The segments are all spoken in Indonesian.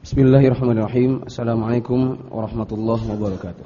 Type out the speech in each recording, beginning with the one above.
Bismillahirrahmanirrahim. Assalamualaikum warahmatullahi wabarakatuh.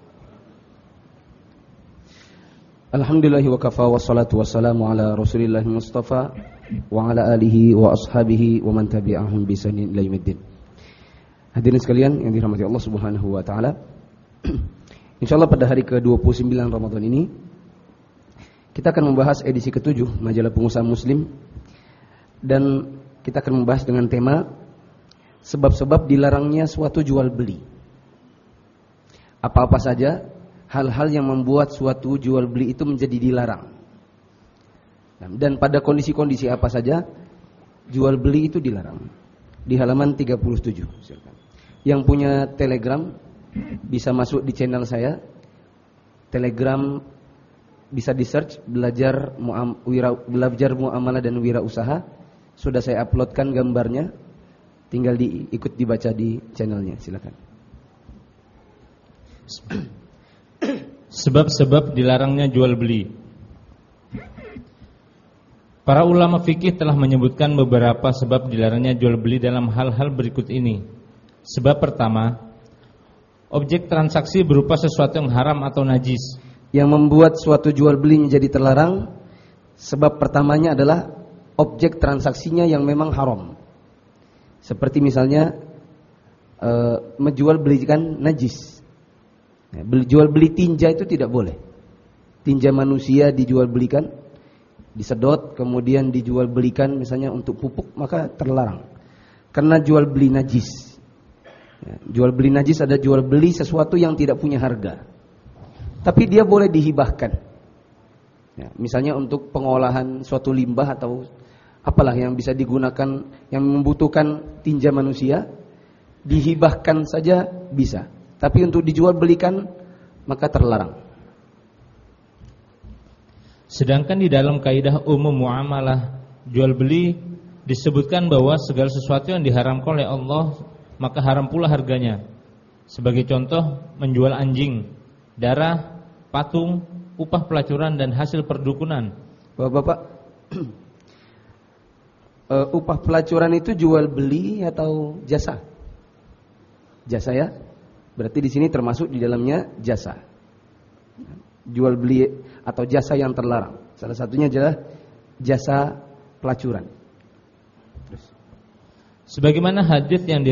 Alhamdulillahi wa kafa wassalatu wassalamu ala Rasulillah Mustafa wa ala alihi wa ashabihi wa man tabi'ahum bi ihsanin ila yaumiddin. Hadirin sekalian yang dirahmati Allah Subhanahu wa taala. Insyaallah pada hari ke-29 Ramadan ini kita akan membahas edisi ke-7 Majalah Pengusaha Muslim, dan kita akan membahas dengan tema sebab-sebab dilarangnya suatu jual beli. Apa-apa saja hal-hal yang membuat suatu jual beli itu menjadi dilarang. Dan pada kondisi-kondisi apa saja jual beli itu dilarang. Di halaman 37. Silakan. Yang punya Telegram bisa masuk di channel saya. Telegram bisa di-search belajar muamalah dan wirausaha. Sudah saya uploadkan gambarnya. Tinggal ikut dibaca di channelnya, silakan. Sebab-sebab dilarangnya jual beli. Para ulama fikih telah menyebutkan beberapa sebab dilarangnya jual beli dalam hal-hal berikut ini. Sebab pertama, objek transaksi berupa sesuatu yang haram atau najis. Yang membuat suatu jual beli menjadi terlarang, sebab pertamanya adalah objek transaksinya yang memang haram. Seperti misalnya menjual belikan najis. Jual beli tinja itu tidak boleh. Tinja manusia dijual belikan, disedot kemudian dijual belikan misalnya untuk pupuk, maka terlarang. Karena jual beli najis. Jual beli najis ada jual beli sesuatu yang tidak punya harga. Tapi dia boleh dihibahkan. Misalnya untuk pengolahan suatu limbah atau apalah yang bisa digunakan, yang membutuhkan tinja manusia, dihibahkan saja bisa. Tapi untuk dijual belikan maka terlarang. Sedangkan di dalam kaidah umum muamalah jual beli disebutkan bahwa segala sesuatu yang diharamkan oleh Allah maka haram pula harganya. Sebagai contoh, menjual anjing, darah, patung, upah pelacuran dan hasil perdukunan. Bapak-bapak, upah pelacuran itu jual beli atau jasa? Jasa ya? Berarti di sini termasuk di dalamnya jasa. Jual beli atau jasa yang terlarang. Salah satunya adalah jasa pelacuran. Terus. Sebagaimana hadis yang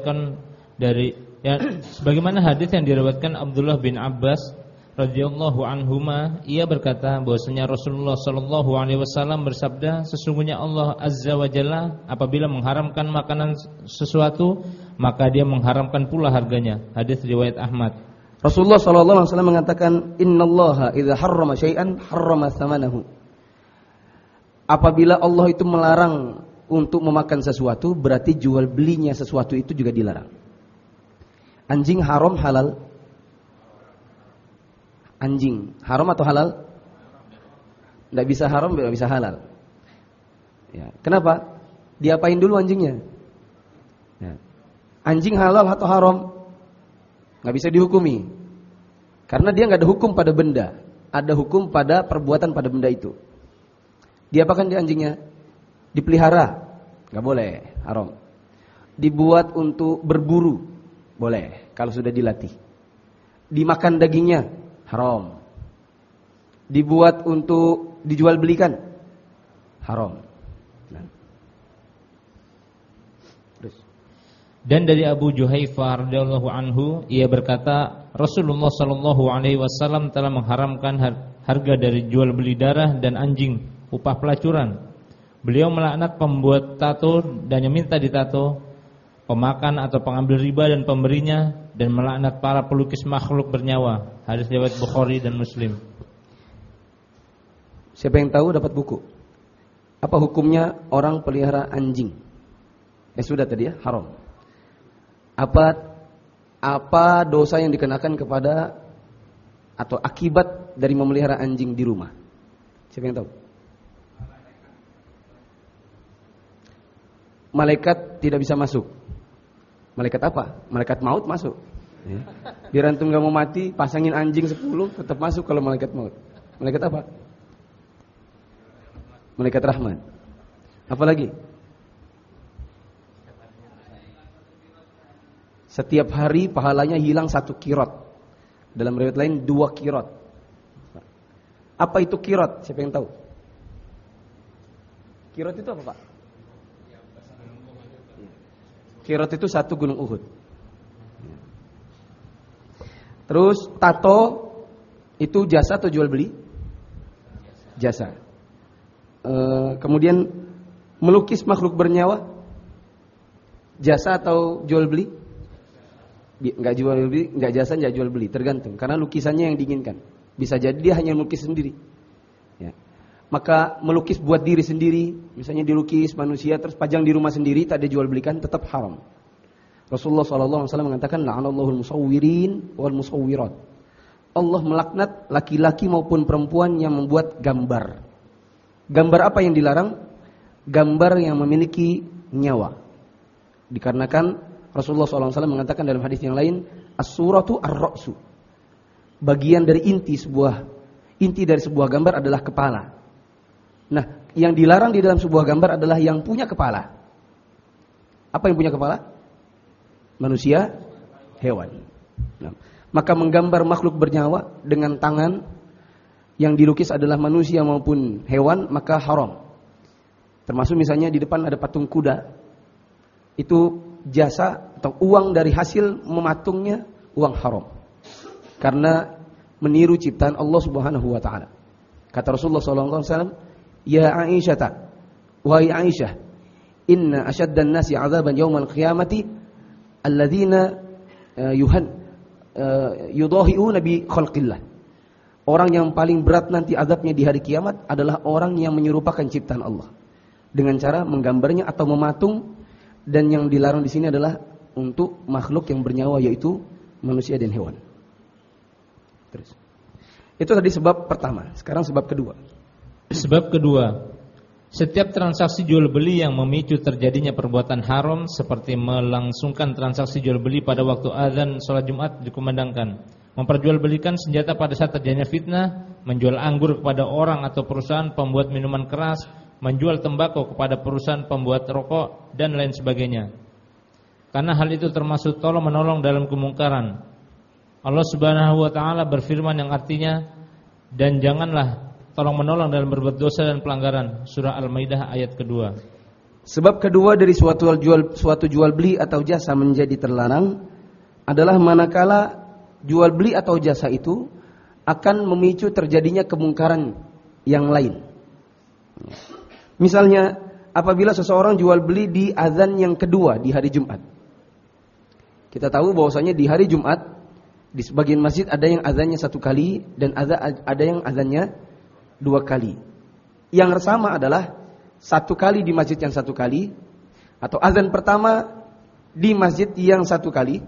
diriwayatkan Abdullah bin Abbas radhiyallahu anhuma, ia berkata bahwasanya Rasulullah sallallahu alaihi wasallam bersabda, sesungguhnya Allah azza wa jalla apabila mengharamkan makanan sesuatu maka dia mengharamkan pula harganya. Hadis riwayat Ahmad. Rasulullah sallallahu alaihi wasallam mengatakan, innallaha idza harrama syai'an harrama tsamanahu. Apabila Allah itu melarang untuk memakan sesuatu, berarti jual belinya sesuatu itu juga dilarang. Anjing haram halal? Anjing haram atau halal? Tidak bisa haram, tidak bisa halal. Ya. Kenapa? Diapain dulu anjingnya? Ya. Anjing halal atau haram? Nggak bisa dihukumi. Karena dia nggak ada hukum pada benda, ada hukum pada perbuatan pada benda itu. Diapakan dia anjingnya? Dipelihara, nggak boleh, haram. Dibuat untuk berburu, boleh kalau sudah dilatih. Dimakan dagingnya, haram. Dibuat untuk dijual belikan, haram. Dan dari Abu Juhaifah radhiyallahu anhu, ia berkata, Rasulullah sallallahu alaihi wasallam telah mengharamkan harga dari jual beli darah dan anjing, upah pelacuran. Beliau melaknat pembuat tato dan yang minta ditato, pemakan atau pengambil riba dan pemberinya, dan melaknat para pelukis makhluk bernyawa. Hadis riwayat Bukhari dan Muslim. Siapa yang tahu dapat buku. Apa hukumnya orang pelihara anjing? Sudah tadi ya, haram. Apa dosa yang dikenakan kepada atau akibat dari memelihara anjing di rumah? Siapa yang tahu? Malaikat tidak bisa masuk. Malaikat apa? Malaikat maut masuk. Ya. Biar antum gak mau mati, pasangin anjing 10 tetap masuk kalau malaikat maut. Malaikat apa? Malaikat rahmat. Apa lagi? Setiap hari pahalanya hilang 1 kirot. Dalam riwayat lain 2 kirot. Apa itu kirot? Siapa yang tahu? Kirot itu apa, Pak? Kirot itu 1 gunung Uhud. Terus tato itu jasa atau jual beli? Jasa. Kemudian melukis makhluk bernyawa, jasa atau jual beli? Enggak jual beli, enggak jasa, enggak jual beli, tergantung. Karena lukisannya yang diinginkan. Bisa jadi dia hanya melukis sendiri. Ya. Maka melukis buat diri sendiri, misalnya dilukis manusia terus pajang di rumah sendiri, tak ada jual belikan, tetap haram. Rasulullah SAW mengatakan, la'anallahul musawwirin wal musawwirat. Allah melaknat laki-laki maupun perempuan yang membuat gambar. Gambar apa yang dilarang? Gambar yang memiliki nyawa. Dikarenakan Rasulullah SAW mengatakan dalam hadis yang lain, as-suratu ar-ra'su. Bagian dari inti dari sebuah gambar adalah kepala. Nah, yang dilarang di dalam sebuah gambar adalah yang punya kepala. Apa yang punya kepala? Manusia, hewan. Nah, maka menggambar makhluk bernyawa dengan tangan yang dilukis adalah manusia maupun hewan, maka haram. Termasuk misalnya di depan ada patung kuda. Itu jasa atau uang dari hasil mematungnya, uang haram. Karena meniru ciptaan Allah Subhanahu wa taala. Kata Rasulullah sallallahu alaihi wasallam, "Ya Aisyah, wahai Aisyah, inna asyaddan nasi 'adzaban yaumal qiyamati alladzina yudahiuna bi khalqillah." Orang yang paling berat nanti azabnya di hari kiamat adalah orang yang menyerupakan ciptaan Allah dengan cara menggambarnya atau mematung, dan yang dilarang di sini adalah untuk makhluk yang bernyawa, yaitu manusia dan hewan. Terus. Itu tadi sebab pertama. Sekarang sebab kedua. Sebab kedua, setiap transaksi jual beli yang memicu terjadinya perbuatan haram seperti melangsungkan transaksi jual beli pada waktu azan salat Jumat dikumandangkan, memperjualbelikan senjata pada saat terjadinya fitnah, menjual anggur kepada orang atau perusahaan pembuat minuman keras, menjual tembakau kepada perusahaan pembuat rokok, dan lain sebagainya. Karena hal itu termasuk tolong menolong dalam kemungkaran. Allah Subhanahu wa taala berfirman yang artinya, dan janganlah tolong menolong dalam berbuat dosa dan pelanggaran. Surah Al-Maidah ayat kedua. Sebab kedua dari suatu jual beli atau jasa menjadi terlarang adalah manakala jual beli atau jasa itu akan memicu terjadinya kemungkaran yang lain. Misalnya apabila seseorang jual beli di azan yang kedua di hari Jumat. Kita tahu bahwasanya di hari Jumat di sebagian masjid ada yang azannya 1 kali dan ada yang azannya 2 kali. Yang sama adalah 1 kali di masjid yang 1 kali, atau azan pertama di masjid yang 1 kali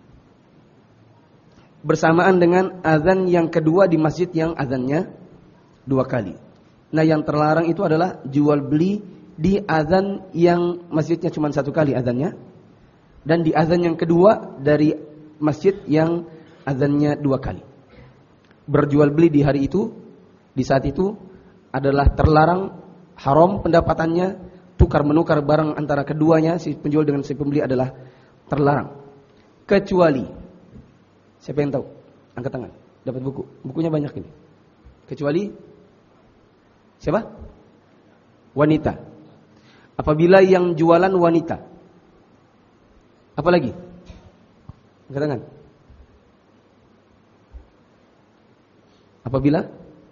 bersamaan dengan azan yang kedua di masjid yang azannya 2 kali. Nah, yang terlarang itu adalah jual beli di azan yang masjidnya cuma 1 kali azannya, dan di azan yang kedua dari masjid yang azannya 2 kali. Berjual beli di hari itu, di saat itu adalah terlarang, haram pendapatannya, tukar menukar barang antara keduanya, si penjual dengan si pembeli adalah terlarang. Kecuali, siapa yang tahu? Angkat tangan. Dapat buku. Bukunya banyak ini. Kecuali siapa? Wanita. Apabila yang jualan wanita. Apa lagi? Angkat tangan. Apabila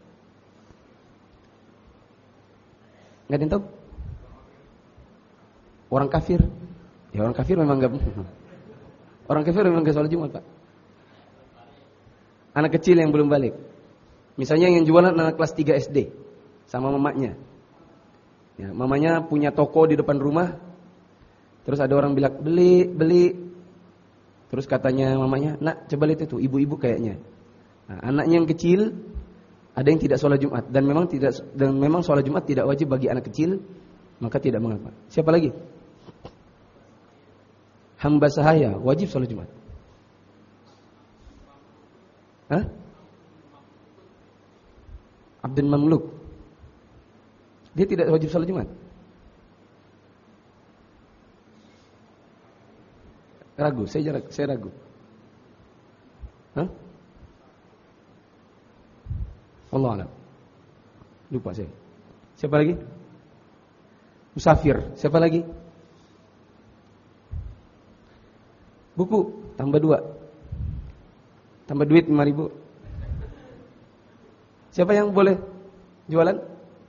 nggak ada yang tahu? Orang kafir. Ya orang kafir memang nggak. Orang kafir memang nggak sholat Jumat, Pak. Anak kecil yang belum balik. Misalnya yang jualan anak kelas 3 SD sama mamanya. Ya, mamanya punya toko di depan rumah. Terus ada orang bilang beli. Terus katanya mamanya, "Nak, coba lihat itu, ibu-ibu kayaknya." Nah, anaknya yang kecil ada yang tidak sholat Jumat dan memang sholat Jumat tidak wajib bagi anak kecil, maka tidak mengapa. Siapa lagi? Hamba sahaya wajib sholat Jumat. Hah? Abdul Mamluk. Dia tidak wajib sholat Jumat. Ragu, saya ragu. Hah? Allah alam. Lupa saya. Siapa lagi? Musafir. Siapa lagi? Buku, tambah 2. Tambah duit 5.000. Siapa yang boleh jualan?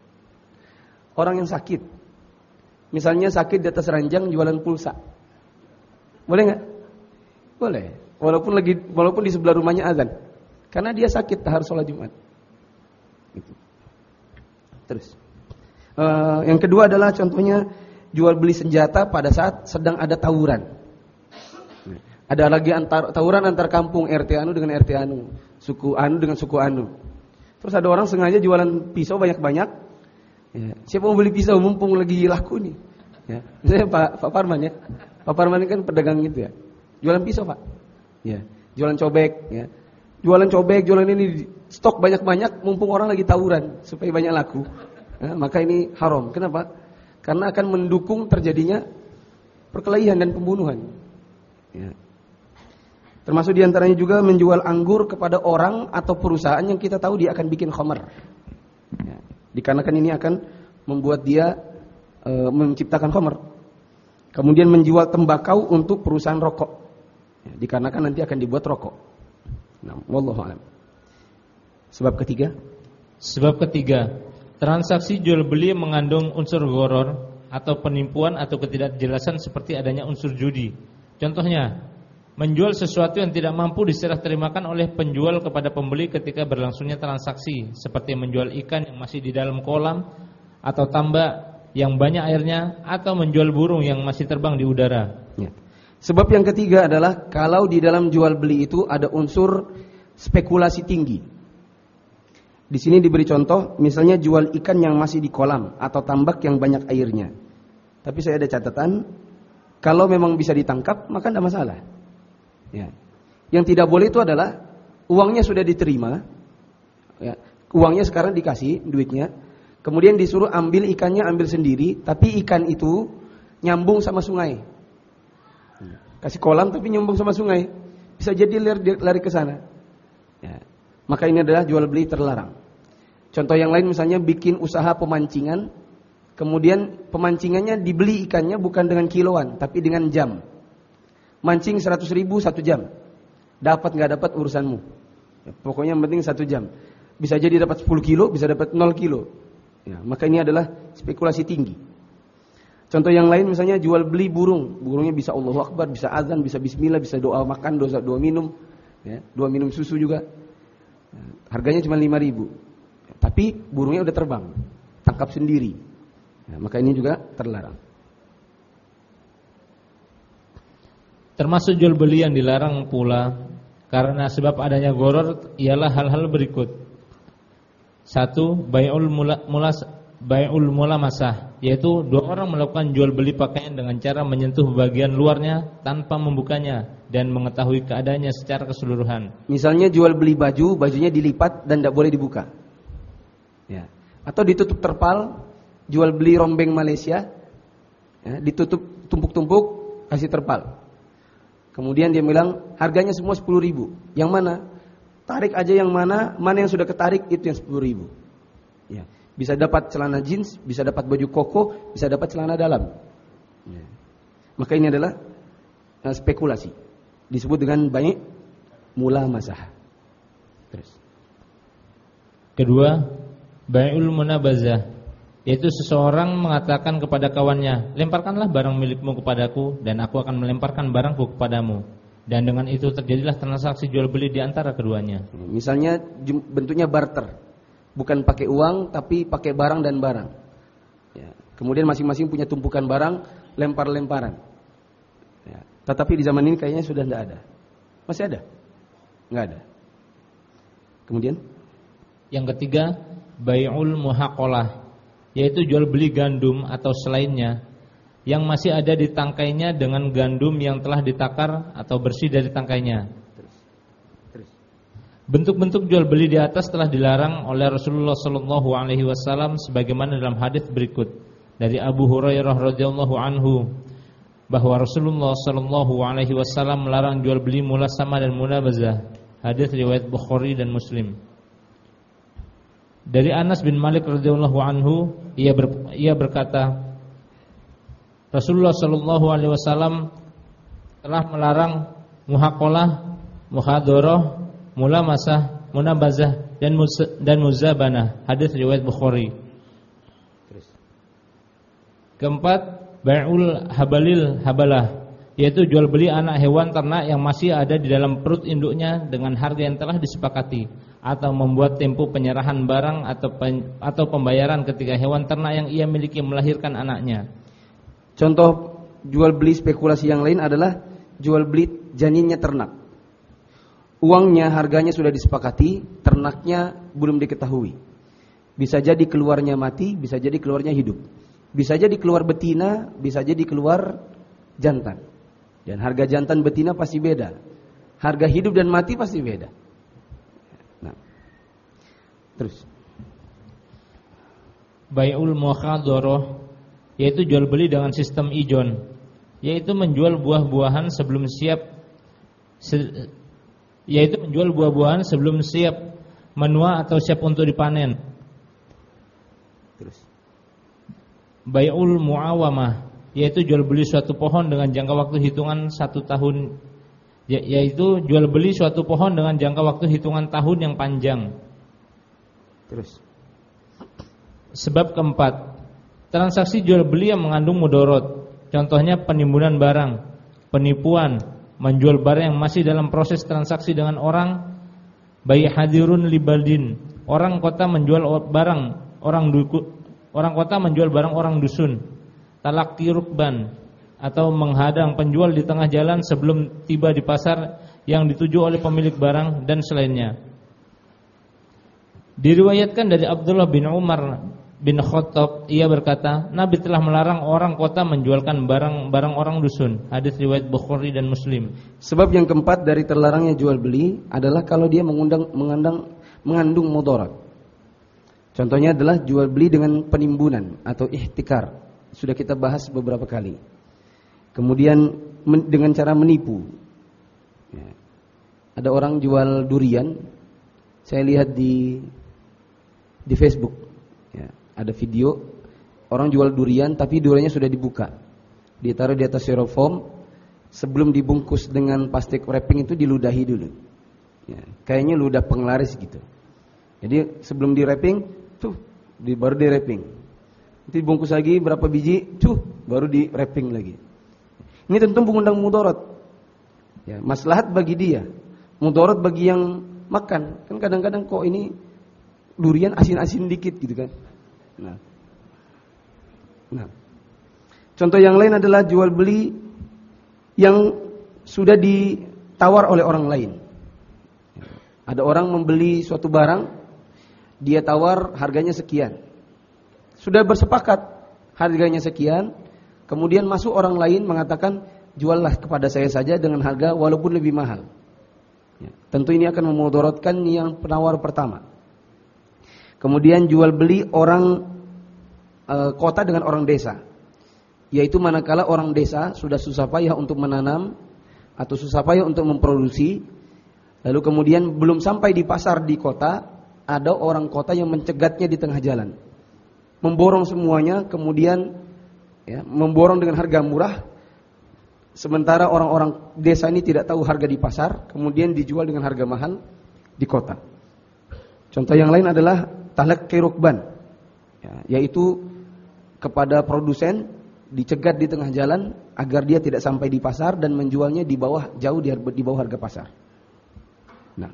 Orang yang sakit. Misalnya sakit di atas ranjang jualan pulsa. Boleh enggak? Boleh. Walaupun di sebelah rumahnya azan. Karena dia sakit harus sholat Jumat. Gitu. Terus. Yang kedua adalah contohnya jual beli senjata pada saat sedang ada tawuran. Ada lagi tawuran antar kampung, RT anu dengan RT anu, suku anu dengan suku anu. Terus ada orang sengaja jualan pisau banyak-banyak. Ya. Siapa mau beli pisau mumpung lagi laku nih? Ya. Misalnya Pak Parman ya. Pak Parman kan pedagang gitu ya. Jualan pisau, Pak. Ya. Jualan cobek ya. Jualan ini stok banyak-banyak mumpung orang lagi tawuran supaya banyak laku. Ya, maka ini haram. Kenapa? Karena akan mendukung terjadinya perkelahian dan pembunuhan. Ya. Termasuk diantaranya juga menjual anggur kepada orang atau perusahaan yang kita tahu dia akan bikin khamar. Ya. Dikarenakan ini akan membuat dia menciptakan khamar. Kemudian menjual tembakau untuk perusahaan rokok. Ya, dikarenakan nanti akan dibuat rokok. Nah, wallahu a'lam. Sebab ketiga, transaksi jual beli mengandung unsur gharar atau penipuan atau ketidakjelasan seperti adanya unsur judi. Contohnya, menjual sesuatu yang tidak mampu diserah terimakan oleh penjual kepada pembeli ketika berlangsungnya transaksi, seperti menjual ikan yang masih di dalam kolam atau tambak yang banyak airnya, atau menjual burung yang masih terbang di udara. Ya. Sebab yang ketiga adalah kalau di dalam jual beli itu ada unsur spekulasi tinggi. Di sini diberi contoh, misalnya jual ikan yang masih di kolam atau tambak yang banyak airnya. Tapi saya ada catatan, kalau memang bisa ditangkap maka tidak masalah. Ya. Yang tidak boleh itu adalah uangnya sudah diterima, ya. Uangnya sekarang dikasih duitnya, kemudian disuruh ambil ikannya, ambil sendiri, tapi ikan itu nyambung sama sungai. Kasih kolam tapi nyambung sama sungai, bisa jadi lari ke sana. Ya. Maka ini adalah jual beli terlarang. Contoh yang lain misalnya bikin usaha pemancingan, kemudian pemancingannya dibeli ikannya bukan dengan kiloan, tapi dengan jam. Mancing 100.000 1 jam. Dapat nggak dapat urusanmu. Ya, pokoknya yang penting 1 jam. Bisa jadi dapat 10 kilo, bisa dapat 0 kilo. Ya, maka ini adalah spekulasi tinggi. Contoh yang lain misalnya jual beli burung. Burungnya bisa Allahu Akbar, bisa azan, bisa bismillah, bisa doa makan, doa minum. Ya, doa minum susu juga. Ya, harganya cuma 5.000. Ya, tapi burungnya udah terbang. Tangkap sendiri. Ya, maka ini juga terlarang. Termasuk jual beli yang dilarang pula karena sebab adanya gharar ialah hal-hal berikut. 1. Bai'ul mulamasah, yaitu dua orang melakukan jual beli pakaian dengan cara menyentuh bagian luarnya tanpa membukanya dan mengetahui keadaannya secara keseluruhan. Misalnya jual beli baju, bajunya dilipat dan tidak boleh dibuka. Ya. Atau ditutup terpal, jual beli rombeng Malaysia, ya, ditutup tumpuk-tumpuk, kasih terpal. Kemudian dia bilang harganya semua 10.000. Yang mana? Tarik aja yang mana yang sudah ketarik itu yang 10.000. Ya. Bisa dapat celana jeans, bisa dapat baju koko, bisa dapat celana dalam. Ya. Maka ini adalah spekulasi. Disebut dengan bai' mulamasah. Terus. Kedua, bai'ul munabazah, yaitu seseorang mengatakan kepada kawannya, lemparkanlah barang milikmu kepadaku dan aku akan melemparkan barangku kepadamu. Dan dengan itu terjadilah transaksi jual beli di antara keduanya. Misalnya bentuknya barter. Bukan pakai uang tapi pakai barang dan barang. Ya. Kemudian masing-masing punya tumpukan barang, lempar-lemparan. Ya. Tetapi di zaman ini kayaknya sudah tidak ada. Masih ada? Enggak ada. Kemudian yang ketiga, bai'ul muhaqalah, yaitu jual beli gandum atau selainnya yang masih ada di tangkainya dengan gandum yang telah ditakar atau bersih dari tangkainya. Bentuk-bentuk jual beli di atas telah dilarang oleh Rasulullah sallallahu alaihi wasallam sebagaimana dalam hadis berikut dari Abu Hurairah radhiyallahu anhu. bahwa Rasulullah sallallahu alaihi wasallam melarang jual beli mulasama dan munabazah. Hadis riwayat Bukhari dan Muslim. Dari Anas bin Malik radhiyallahu anhu, ia berkata, Rasulullah sallallahu alaihi wasallam telah melarang muhaqalah, muhadharah, mulamasah, munabazah dan muzabanah. Hadis riwayat Bukhari. Keempat, bai'ul habalil habalah, yaitu jual beli anak hewan ternak yang masih ada di dalam perut induknya dengan harga yang telah disepakati, atau membuat tempo penyerahan barang atau pembayaran ketika hewan ternak yang ia miliki melahirkan anaknya. Contoh jual beli spekulasi yang lain adalah jual beli janinnya ternak. Uangnya, harganya sudah disepakati, ternaknya belum diketahui. Bisa jadi keluarnya mati, bisa jadi keluarnya hidup. Bisa jadi keluar betina, bisa jadi keluar jantan. Dan harga jantan betina pasti beda. Harga hidup dan mati pasti beda. Nah, terus. Bai'ul mukhadharah, yaitu jual beli dengan sistem ijon, yaitu menjual buah-buahan sebelum siap menua atau siap untuk dipanen. Terus. Bai'ul muawamah, yaitu jual beli suatu pohon dengan jangka waktu hitungan 1 tahun, yaitu jual beli suatu pohon dengan jangka waktu hitungan tahun yang panjang. Terus. Sebab keempat, transaksi jual beli yang mengandung mudorot, contohnya penimbunan barang, penipuan, menjual barang yang masih dalam proses transaksi dengan orang, bai' hadirun libadin, orang kota menjual barang orang dusun, talaqi rukban, atau menghadang penjual di tengah jalan sebelum tiba di pasar yang dituju oleh pemilik barang, dan selainnya. Diriwayatkan dari Abdullah bin Umar bin Khattab, ia berkata, Nabi telah melarang orang kota menjualkan barang-barang orang dusun. Hadis riwayat Bukhari dan Muslim. Sebab yang keempat dari terlarangnya jual beli adalah kalau dia mengandung mudarat. Contohnya adalah jual beli dengan penimbunan atau ihtikar. Sudah kita bahas beberapa kali. Kemudian dengan cara menipu. Ya. Ada orang jual durian. Saya lihat di Facebook. Ya. Ada video orang jual durian tapi duriannya sudah dibuka. Ditaruh di atas styrofoam. Sebelum dibungkus dengan plastik wrapping itu diludahi dulu. Ya. Kayaknya ludah penglaris gitu. Jadi sebelum di wrapping baru di wrapping. Nanti bungkus lagi berapa biji, baru di wrapping lagi. Ini tentu mengundang mudarat. Ya, maslahat bagi dia, mudarat bagi yang makan. Kan kadang-kadang kok ini durian asin-asin dikit gitu kan. Nah. Contoh yang lain adalah jual beli yang sudah ditawar oleh orang lain. Ada orang membeli suatu barang, dia tawar harganya sekian. Sudah bersepakat harganya sekian, kemudian masuk orang lain mengatakan, juallah kepada saya saja dengan harga walaupun lebih mahal. Ya, tentu ini akan memudaratkan yang penawar pertama. Kemudian jual beli orang kota dengan orang desa, yaitu manakala orang desa sudah susah payah untuk menanam atau susah payah untuk memproduksi, lalu kemudian belum sampai di pasar di kota, ada orang kota yang mencegatnya di tengah jalan, memborong semuanya, kemudian memborong dengan harga murah, sementara orang-orang desa ini tidak tahu harga di pasar, kemudian dijual dengan harga mahal di kota. Contoh yang lain adalah talaqi rukban, yaitu kepada produsen dicegat di tengah jalan agar dia tidak sampai di pasar dan menjualnya di bawah, jauh di bawah harga pasar. Nah,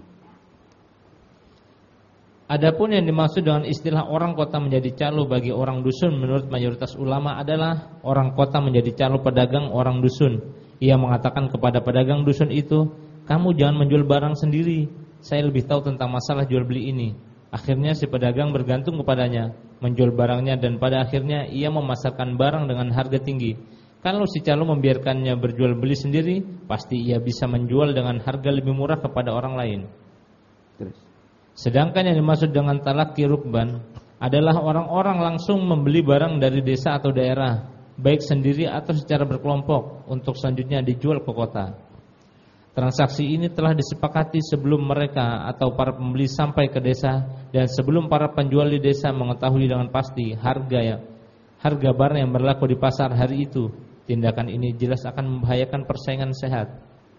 adapun yang dimaksud dengan istilah orang kota menjadi calo bagi orang dusun, menurut mayoritas ulama adalah orang kota menjadi calo pedagang orang dusun. Ia mengatakan kepada pedagang dusun itu, kamu jangan menjual barang sendiri, saya lebih tahu tentang masalah jual beli ini. Akhirnya si pedagang bergantung kepadanya, menjual barangnya, dan pada akhirnya ia memasarkan barang dengan harga tinggi. Kalau si calo membiarkannya berjual beli sendiri, pasti ia bisa menjual dengan harga lebih murah kepada orang lain. Terus. Sedangkan yang dimaksud dengan talaqi rukban adalah orang-orang langsung membeli barang dari desa atau daerah, baik sendiri atau secara berkelompok, untuk selanjutnya dijual ke kota. Transaksi ini telah disepakati sebelum mereka atau para pembeli sampai ke desa dan sebelum para penjual di desa mengetahui dengan pasti harga barang yang berlaku di pasar hari itu. Tindakan ini jelas akan membahayakan persaingan sehat.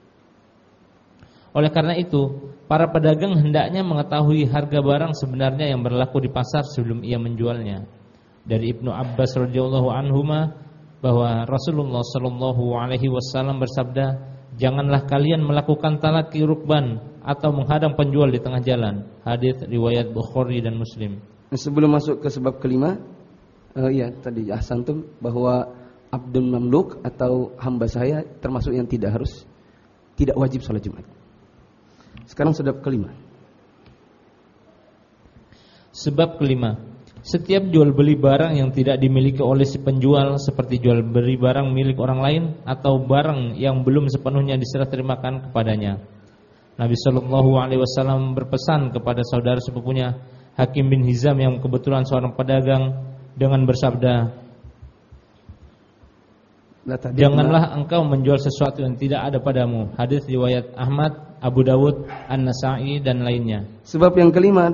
Oleh karena itu, para pedagang hendaknya mengetahui harga barang sebenarnya yang berlaku di pasar sebelum ia menjualnya. Dari Ibnu Abbas radhiyallahu anhuma bahwa Rasulullah sallallahu alaihi wasallam bersabda, "Janganlah kalian melakukan talaqi rukban atau menghadang penjual di tengah jalan." Hadis riwayat Bukhari dan Muslim. Sebelum masuk ke sebab kelima, tadi ahsantum bahwa abdun mamluk atau hamba saya termasuk yang tidak wajib salat Jumat. Sekarang sebab kelima. Sebab kelima, setiap jual beli barang yang tidak dimiliki oleh si penjual, seperti jual beli barang milik orang lain atau barang yang belum sepenuhnya diserah terimakan kepadanya. Nabi sallallahu alaihi wasallam berpesan kepada saudara sepupunya Hakim bin Hizam yang kebetulan seorang pedagang dengan bersabda, "Janganlah engkau menjual sesuatu yang tidak ada padamu." Hadis riwayat Ahmad, Abu Dawud, An-Nasa'i dan lainnya. Sebab yang kelima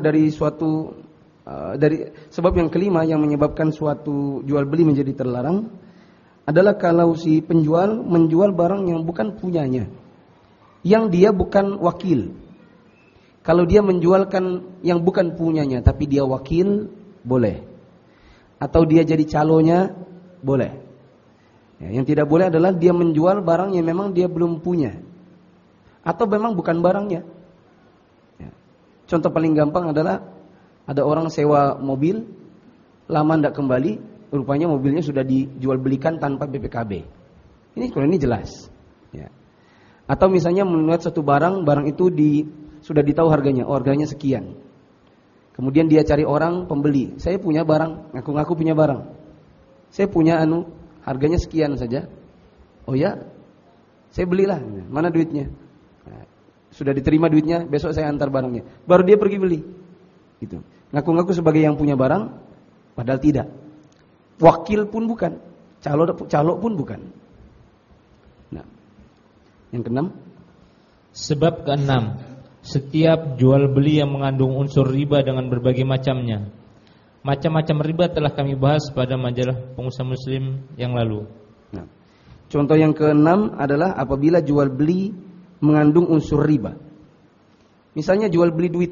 sebab yang kelima yang menyebabkan suatu jual beli menjadi terlarang adalah kalau si penjual menjual barang yang bukan punyanya, yang dia bukan wakil. Kalau dia menjualkan yang bukan punyanya tapi dia wakil, boleh. Atau dia jadi calonya, boleh. Yang tidak boleh adalah dia menjual barang yang memang dia belum punya atau memang bukan barangnya. Contoh paling gampang adalah ada orang sewa mobil, lama tidak kembali, rupanya mobilnya sudah dijual belikan tanpa BPKB. Kalau ini jelas. Atau misalnya melihat satu barang itu sudah ditahu harganya, harganya sekian. Kemudian dia cari orang pembeli, saya punya barang, ngaku-ngaku punya barang. Saya punya harganya sekian saja. Oh ya, saya belilah. Mana duitnya? Sudah diterima duitnya, besok saya antar barangnya. Baru dia pergi beli. Gitu. Ngaku-ngaku sebagai yang punya barang, padahal tidak. Wakil pun bukan, calo pun bukan. Nah, yang keenam. Sebab keenam, setiap jual beli yang mengandung unsur riba dengan berbagai macamnya. Macam-macam riba telah kami bahas pada majalah Pengusaha Muslim yang lalu. Nah, contoh yang keenam adalah apabila jual beli mengandung unsur riba. Misalnya jual beli duit.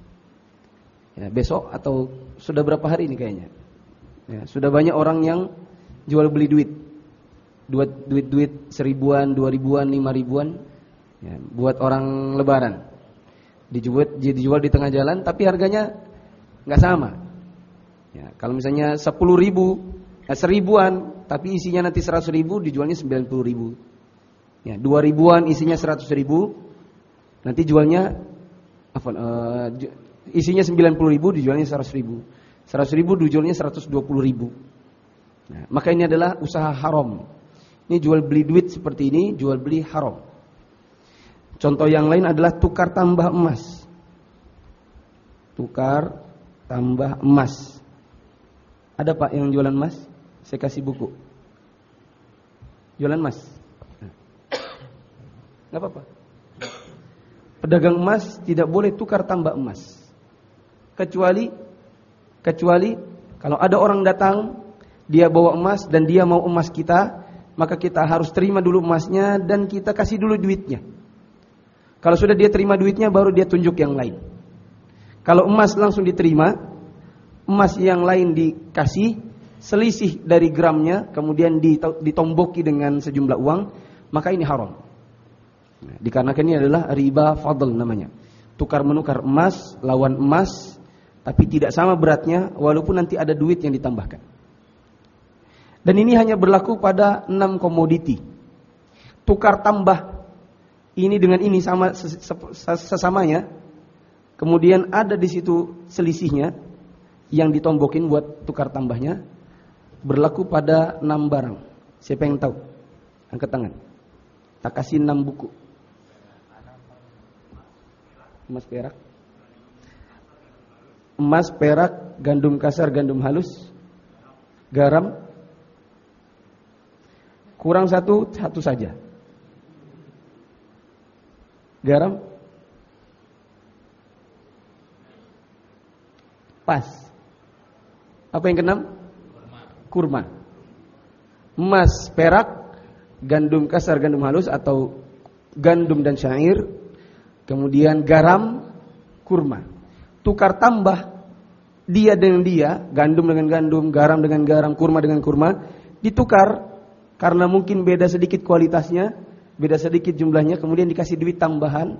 Besok atau sudah berapa hari ini kayaknya. Sudah banyak orang yang jual beli duit. Duit 1.000-an, 2.000-an, 5.000-an. Buat orang lebaran. Dijual di tengah jalan tapi harganya enggak sama. Kalau misalnya 10.000-an tapi isinya nanti 100.000, dijualnya 90.000. 2.000-an isinya 100.000, nanti jualnya isinya 90.000, dijualnya 100.000. 100.000 dijualnya 120.000. Maka ini adalah usaha haram. Ini jual beli duit seperti ini, jual beli haram. Contoh yang lain adalah tukar tambah emas. Tukar tambah emas. Ada Pak yang jualan emas? Saya kasih buku. Jualan emas. Enggak apa-apa. Pedagang emas tidak boleh tukar tambah emas. Kecuali kalau ada orang datang, dia bawa emas dan dia mau emas kita, maka kita harus terima dulu emasnya dan kita kasih dulu duitnya. Kalau sudah dia terima duitnya, baru dia tunjuk yang lain. Kalau emas langsung diterima, emas yang lain dikasih, selisih dari gramnya, kemudian ditomboki dengan sejumlah uang, maka ini haram. Dikarenakan ini adalah riba fadl namanya. Tukar menukar emas lawan emas, tapi tidak sama beratnya, walaupun nanti ada duit yang ditambahkan. Dan ini hanya berlaku pada 6 komoditi. Tukar tambah ini dengan ini sama sesamanya. Kemudian ada di situ selisihnya yang ditombokin buat tukar tambahnya, berlaku pada 6 barang. Siapa yang tahu? Angkat tangan. Tak kasih 6 buku. Emas perak, gandum kasar, gandum halus, garam, Kurang satu saja. Garam? Pas. Apa yang keenam? Kurma. Emas, perak, gandum kasar, gandum halus atau gandum dan syair. Kemudian garam, kurma. Tukar tambah dia dengan dia, gandum dengan gandum, garam dengan garam, kurma dengan kurma, ditukar karena mungkin beda sedikit kualitasnya, beda sedikit jumlahnya, kemudian dikasih duit tambahan.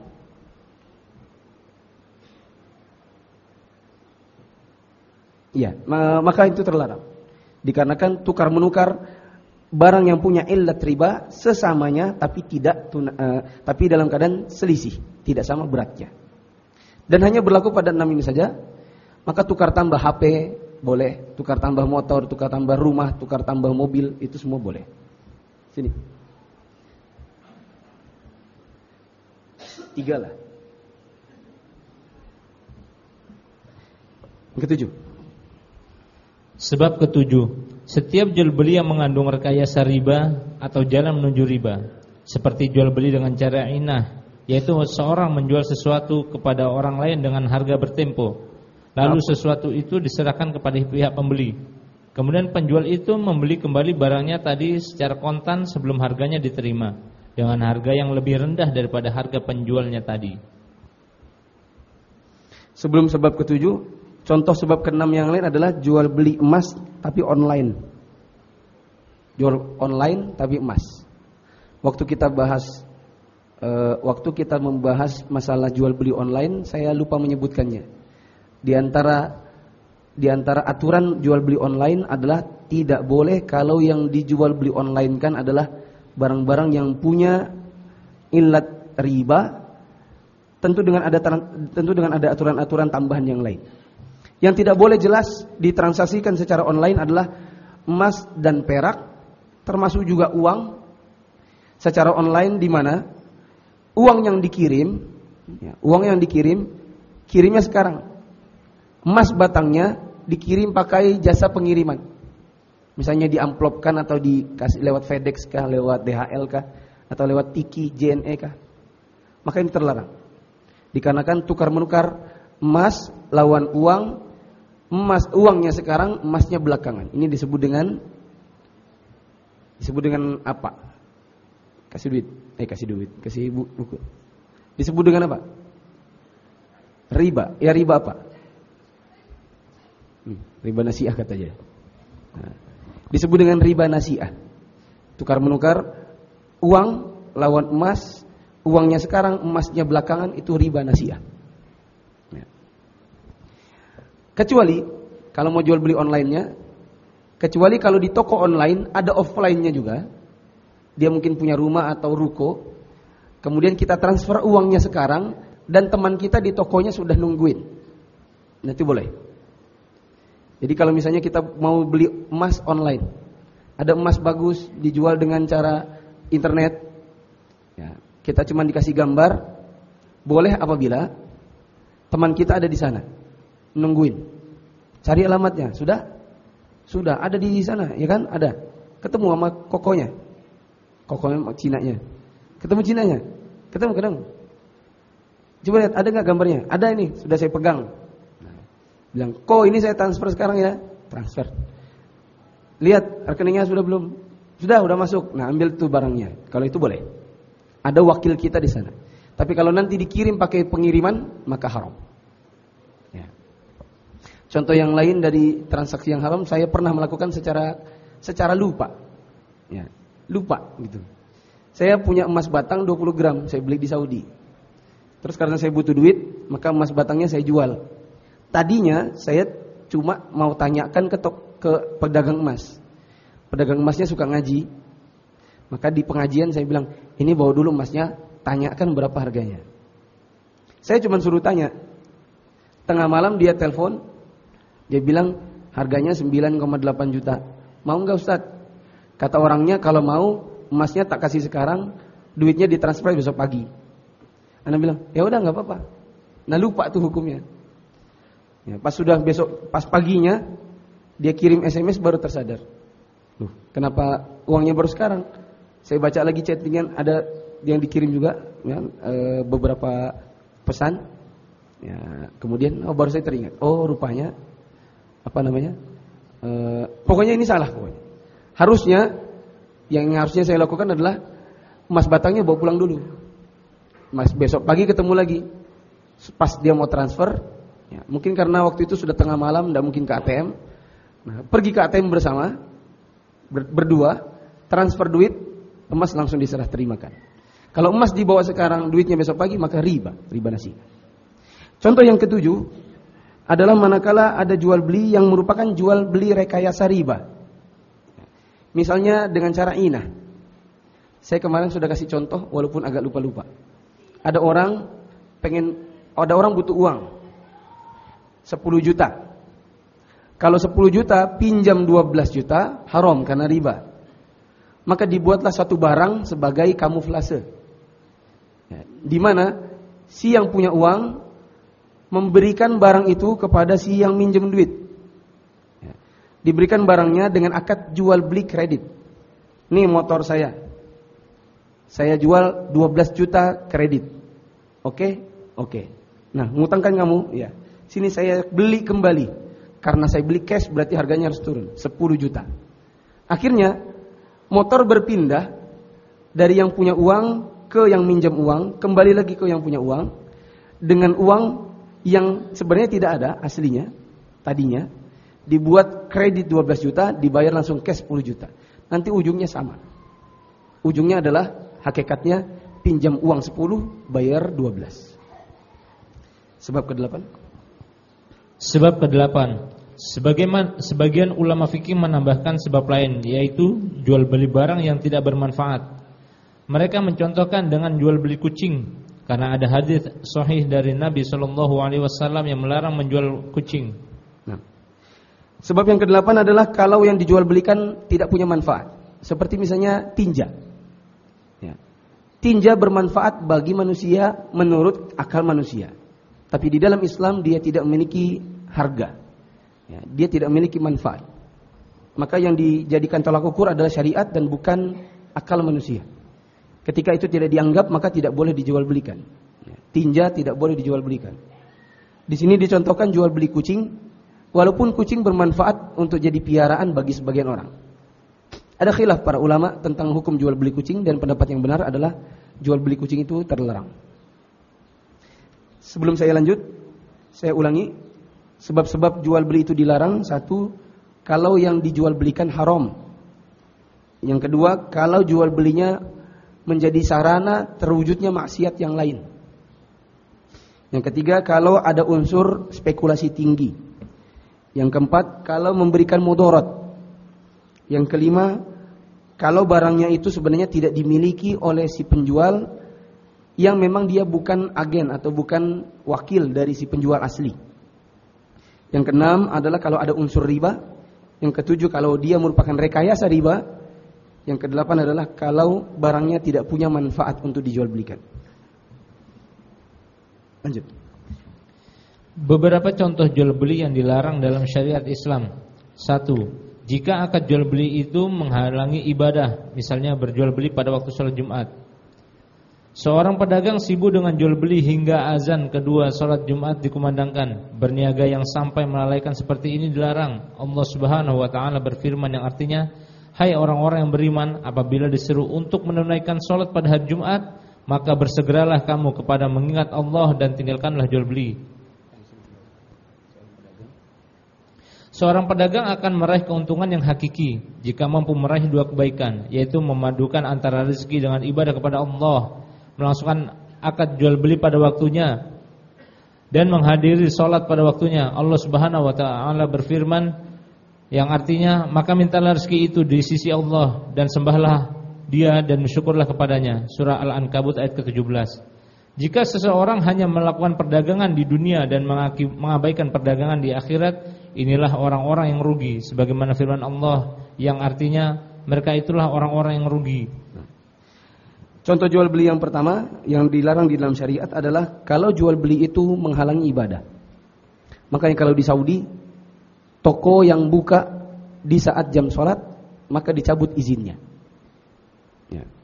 Ya, maka itu terlarang. Dikarenakan tukar menukar barang yang punya illat riba sesamanya, tapi tapi dalam keadaan selisih, tidak sama beratnya. Dan hanya berlaku pada 6 ini saja. Maka tukar tambah HP boleh, tukar tambah motor, tukar tambah rumah, tukar tambah mobil, itu semua boleh. Sini. 3 lah. Yang ke-7. Sebab ke-7, setiap jual beli yang mengandung rekayasa riba atau jalan menuju riba, seperti jual beli dengan cara inah, yaitu seorang menjual sesuatu kepada orang lain dengan harga bertempo, lalu sesuatu itu diserahkan kepada pihak pembeli. Kemudian penjual itu membeli kembali barangnya tadi secara kontan sebelum harganya diterima, dengan harga yang lebih rendah daripada harga penjualnya tadi. Sebelum sebab ke-7, contoh sebab ke-6 yang lain adalah jual beli emas tapi online. Jual online tapi emas. Waktu kita membahas masalah jual beli online, saya lupa menyebutkannya. Di antara aturan jual beli online adalah tidak boleh kalau yang dijual beli online kan adalah barang-barang yang punya illat riba, tentu dengan ada aturan-aturan tambahan yang lain. Yang tidak boleh jelas ditransaksikan secara online adalah emas dan perak, termasuk juga uang secara online, di mana uang yang dikirim, kirimnya sekarang. Emas batangnya dikirim pakai jasa pengiriman. Misalnya diamplopkan atau dikasih lewat FedEx kah, lewat DHL kah, atau lewat Tiki, JNE kah. Maka ini terlarang. Dikarenakan tukar menukar emas lawan uang, uangnya sekarang, emasnya belakangan. Ini disebut dengan apa? Kasih buku. Disebut dengan apa? Riba. Ya, riba apa? Riba nasiah katanya. Disebut dengan riba nasiah. Tukar menukar uang lawan emas, uangnya sekarang, emasnya belakangan, itu riba nasiah. Kecuali kalau mau jual beli online-nya, kecuali kalau di toko online ada offline-nya juga. Dia mungkin punya rumah atau ruko, kemudian kita transfer uangnya sekarang dan teman kita di tokonya sudah nungguin. Nanti boleh. Jadi kalau misalnya kita mau beli emas online, ada emas bagus dijual dengan cara internet, ya, kita cuma dikasih gambar, boleh apabila teman kita ada di sana, nungguin. Cari alamatnya, sudah ada di sana, ya kan? Ada. Ketemu sama kokonya Cinanya. Ketemu Cinanya. Ketemu. Coba lihat, ada nggak gambarnya? Ada, ini sudah saya pegang. Bilang, kok ini saya transfer sekarang ya? Transfer. Lihat rekeningnya sudah belum? Sudah masuk. Nah, ambil tuh barangnya. Kalau itu boleh. Ada wakil kita di sana. Tapi kalau nanti dikirim pakai pengiriman, maka haram. Ya. Contoh yang lain dari transaksi yang haram, saya pernah melakukan secara lupa. Ya, lupa gitu. Saya punya emas batang 20 gram, saya beli di Saudi. Terus karena saya butuh duit, maka emas batangnya saya jual. Tadinya saya cuma mau tanyakan ke pedagang emas. Pedagang emasnya suka ngaji. Maka di pengajian saya bilang, ini bawa dulu emasnya, tanyakan berapa harganya. Saya cuma suruh tanya. Tengah malam dia telepon, dia bilang harganya 9,8 juta. Mau enggak Ustaz? Kata orangnya kalau mau emasnya tak kasih sekarang, duitnya ditransfer besok pagi. Anak bilang, ya udah enggak apa-apa. Nah, lupa tuh hukumnya. Ya, pas paginya dia kirim SMS baru tersadar. Loh, kenapa uangnya baru sekarang? Saya baca lagi chattingan, ada yang dikirim juga ya, beberapa pesan. Ya, kemudian baru saya teringat. Oh, rupanya pokoknya ini salah pokoknya. Yang harusnya saya lakukan adalah emas batangnya bawa pulang dulu. Mas besok pagi ketemu lagi. Pas dia mau transfer, ya, mungkin karena waktu itu sudah tengah malam, tidak mungkin ke ATM. Nah, pergi ke ATM bersama, berdua, transfer duit, emas langsung diserah terimakan. Kalau emas dibawa sekarang, duitnya besok pagi, maka riba nasi. Contoh yang ketujuh adalah manakala ada jual beli yang merupakan jual beli rekayasa riba. Misalnya dengan cara inah. Saya kemarin sudah kasih contoh walaupun agak lupa-lupa. Ada orang butuh uang 10 juta. Kalau 10 juta pinjam 12 juta haram karena riba. Maka dibuatlah satu barang sebagai kamuflase. Ya, di mana si yang punya uang memberikan barang itu kepada si yang minjem duit. Ya, diberikan barangnya dengan akad jual beli kredit. Nih motor saya jual 12 juta kredit. Oke. Nah, ngutangkan kamu, ya. Sini saya beli kembali. Karena saya beli cash berarti harganya harus turun 10 juta. Akhirnya motor berpindah dari yang punya uang ke yang minjam uang, kembali lagi ke yang punya uang dengan uang yang sebenarnya tidak ada aslinya. Tadinya dibuat kredit 12 juta, dibayar langsung cash 10 juta. Nanti ujungnya sama. Ujungnya adalah hakikatnya pinjam uang 10, bayar 12. Sebab ke-8. Sebab ke-8. Sebagian ulama fikih menambahkan sebab lain, yaitu jual beli barang yang tidak bermanfaat. Mereka mencontohkan dengan jual beli kucing, karena ada hadis sahih dari Nabi SAW yang melarang menjual kucing. Nah, sebab yang ke-8 adalah kalau yang dijual belikan tidak punya manfaat. Seperti misalnya tinja. Ya. Tinja bermanfaat bagi manusia menurut akal manusia. Tapi di dalam Islam dia tidak memiliki harga. Ya, dia tidak memiliki manfaat. Maka yang dijadikan tolak ukur adalah syariat dan bukan akal manusia. Ketika itu tidak dianggap, maka tidak boleh dijual belikan. Ya, tinja tidak boleh dijual belikan. Di sini dicontohkan jual beli kucing, walaupun kucing bermanfaat untuk jadi piaraan bagi sebagian orang. Ada khilaf para ulama tentang hukum jual beli kucing, dan pendapat yang benar adalah jual beli kucing itu terlarang. Sebelum saya lanjut, saya ulangi. Sebab-sebab jual beli itu dilarang. 1, kalau yang dijual belikan haram. Yang kedua, kalau jual belinya menjadi sarana terwujudnya maksiat yang lain. Yang ketiga, kalau ada unsur spekulasi tinggi. Yang keempat, kalau memberikan mudarat. Yang kelima, kalau barangnya itu sebenarnya tidak dimiliki oleh si penjual, yang memang dia bukan agen atau bukan wakil dari si penjual asli. Yang keenam adalah kalau ada unsur riba. Yang ketujuh, kalau dia merupakan rekayasa riba. Yang kedelapan adalah kalau barangnya tidak punya manfaat untuk dijual belikan. Lanjut. Beberapa contoh jual beli yang dilarang dalam syariat Islam. 1. Jika akad jual beli itu menghalangi ibadah, misalnya berjual beli pada waktu sholat Jumat. Seorang pedagang sibuk dengan jual beli hingga azan kedua sholat Jumat dikumandangkan. Berniaga yang sampai melalaikan seperti ini dilarang. Allah Subhanahu wa ta'ala berfirman yang artinya, hai orang-orang yang beriman, apabila disuruh untuk menunaikan sholat pada hari Jumat, maka bersegeralah kamu kepada mengingat Allah dan tinggalkanlah jual beli. Seorang pedagang akan meraih keuntungan yang hakiki jika mampu meraih dua kebaikan, yaitu memadukan antara rezeki dengan ibadah kepada Allah, melangsungkan akad jual beli pada waktunya, dan menghadiri sholat pada waktunya. Allah Subhanahu wa ta'ala berfirman yang artinya, maka mintalah rezeki itu di sisi Allah dan sembahlah Dia dan bersyukurlah kepadanya. Surah Al-Ankabut ayat ke-17. Jika seseorang hanya melakukan perdagangan di dunia dan mengabaikan perdagangan di akhirat, inilah orang-orang yang rugi, sebagaimana firman Allah yang artinya, mereka itulah orang-orang yang rugi. Contoh jual beli yang pertama yang dilarang di dalam syariat adalah kalau jual beli itu menghalangi ibadah. Makanya kalau di Saudi, toko yang buka di saat jam sholat, maka dicabut izinnya. Ya.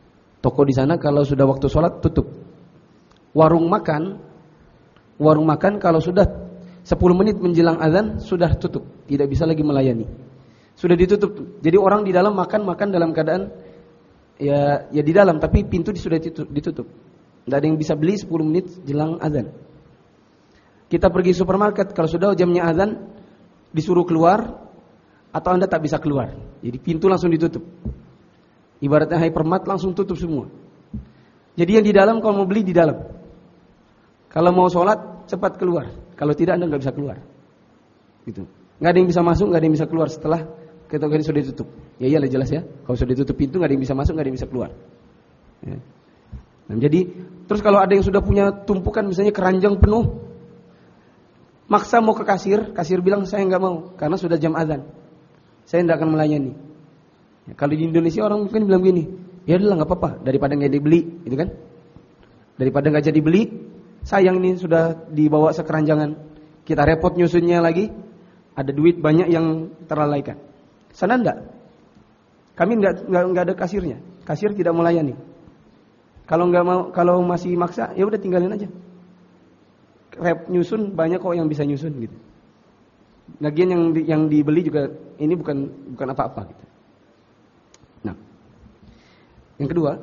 Toko di sana kalau sudah waktu sholat tutup. Warung makan kalau sudah 10 menit menjelang azan sudah tutup, tidak bisa lagi melayani. Sudah ditutup. Jadi orang di dalam makan dalam keadaan ya di dalam, tapi pintu sudah ditutup. Tidak ada yang bisa beli 10 menit jelang azan. Kita pergi supermarket kalau sudah jamnya azan disuruh keluar atau Anda tak bisa keluar. Jadi pintu langsung ditutup. Ibaratnya hypermart langsung tutup semua. Jadi yang di dalam kalau mau beli di dalam. Kalau mau sholat cepat keluar. Kalau tidak Anda nggak bisa keluar. Gitu. Nggak ada yang bisa masuk, nggak ada yang bisa keluar setelah ketika sudah ditutup. Ya iyalah jelas ya. Kalau sudah ditutup pintu nggak ada yang bisa masuk, nggak ada yang bisa keluar. Ya. Nah, jadi terus kalau ada yang sudah punya tumpukan misalnya keranjang penuh, maksa mau ke kasir bilang saya nggak mau karena sudah jam azan. Saya tidak akan melayani. Ya, kalau di Indonesia orang mungkin bilang gini, ya udahlah nggak apa-apa daripada nggak dibeli, gitu kan? Daripada nggak jadi beli, sayang ini sudah dibawa sekeranjangan, kita repot nyusunnya lagi, ada duit banyak yang terlalaikan. Sana enggak, kami nggak ada kasirnya, kasir tidak melayani. Kalau nggak mau, kalau masih maksa, ya udah tinggalin aja. Nyusun banyak kok yang bisa nyusun gitu. Lagian yang dibeli juga ini bukan apa-apa gitu. Nah, yang kedua,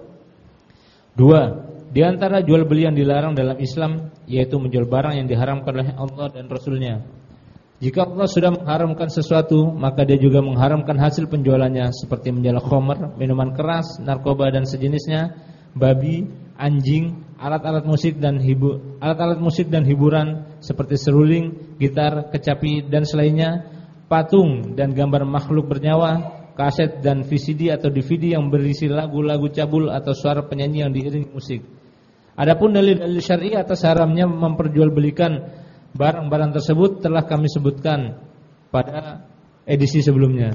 di antara jual beli yang dilarang dalam Islam yaitu menjual barang yang diharamkan oleh Allah dan Rasulnya. Jika Allah sudah mengharamkan sesuatu, maka Dia juga mengharamkan hasil penjualannya seperti menjual khamr, minuman keras, narkoba dan sejenisnya, babi, anjing, alat-alat musik dan hiburan seperti seruling, gitar, kecapi dan selainnya, patung dan gambar makhluk bernyawa, kaset dan VCD atau DVD yang berisi lagu-lagu cabul atau suara penyanyi yang diiringi musik. Adapun dalil-dalil syar'i atas haramnya memperjualbelikan barang-barang tersebut telah kami sebutkan pada edisi sebelumnya.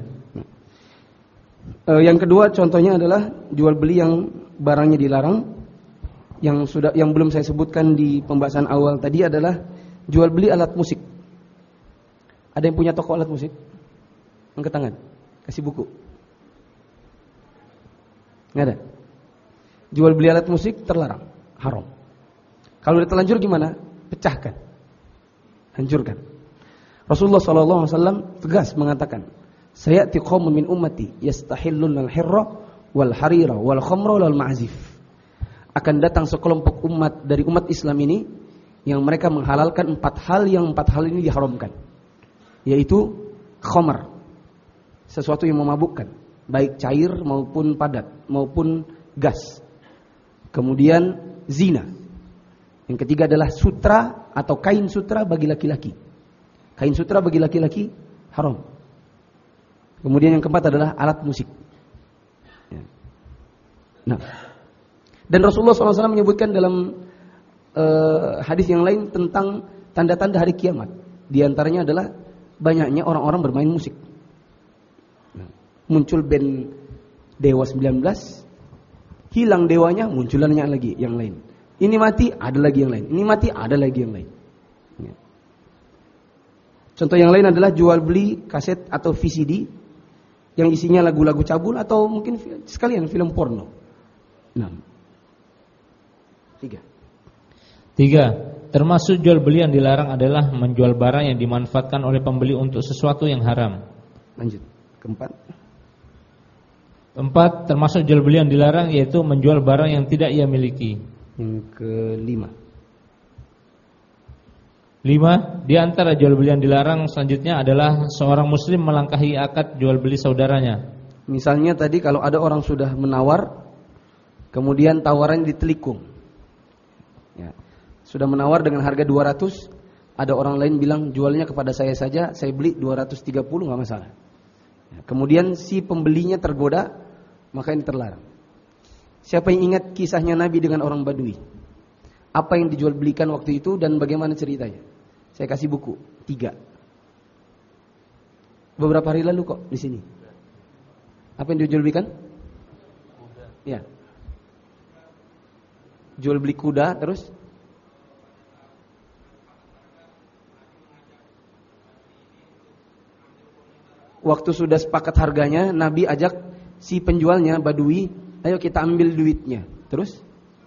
Yang kedua contohnya adalah jual beli yang barangnya dilarang. Yang belum saya sebutkan di pembahasan awal tadi adalah jual beli alat musik. Ada yang punya toko alat musik? Angkat tangan. Kasih buku. Nggak ada. Jual beli alat musik terlarang, haram. Kalau udah terlanjur gimana? Pecahkan, hancurkan. Rasulullah SAW tegas mengatakan, sayati qaumun min ummati yastahillun al-hirra wal harira wal khamra wal ma'zif. Akan datang sekelompok umat dari umat Islam ini yang mereka menghalalkan 4 hal yang 4 hal ini diharamkan, yaitu khamar, sesuatu yang memabukkan, baik cair maupun padat maupun gas. Kemudian zina. Yang ketiga adalah sutra atau kain sutra bagi laki-laki. Kain sutra bagi laki-laki haram. Kemudian yang keempat adalah alat musik. Nah, dan Rasulullah SAW menyebutkan dalam hadis yang lain tentang tanda-tanda hari kiamat. Di antaranya adalah banyaknya orang-orang bermain musik. Muncul band Dewa 19, hilang dewanya, munculannya lagi yang lain. Ini mati, ada lagi yang lain. Ini mati, ada lagi yang lain. Contoh yang lain adalah jual beli kaset atau VCD yang isinya lagu-lagu cabul atau mungkin sekalian film porno. Nah, 3. Termasuk jual beli yang dilarang adalah menjual barang yang dimanfaatkan oleh pembeli untuk sesuatu yang haram. Lanjut. Keempat, termasuk jual beli yang dilarang yaitu menjual barang yang tidak ia miliki. Yang kelima. 5. Di antara jual beli yang dilarang selanjutnya adalah seorang muslim melangkahi akad jual beli saudaranya. Misalnya tadi kalau ada orang sudah menawar, kemudian tawaran ditelikung. Ya. Sudah menawar dengan harga 200, ada orang lain bilang jualnya kepada saya saja, saya beli 230 enggak masalah. Ya. Kemudian si pembelinya tergoda, maka ini terlarang. Siapa yang ingat kisahnya Nabi dengan orang Badui? Apa yang dijual belikan waktu itu dan bagaimana ceritanya? Saya kasih buku 3. Beberapa hari lalu kok di sini. Apa yang dijual belikan? Ya. Jual beli kuda terus? Waktu sudah sepakat harganya, Nabi ajak si penjualnya Badui, ayo kita ambil duitnya. Terus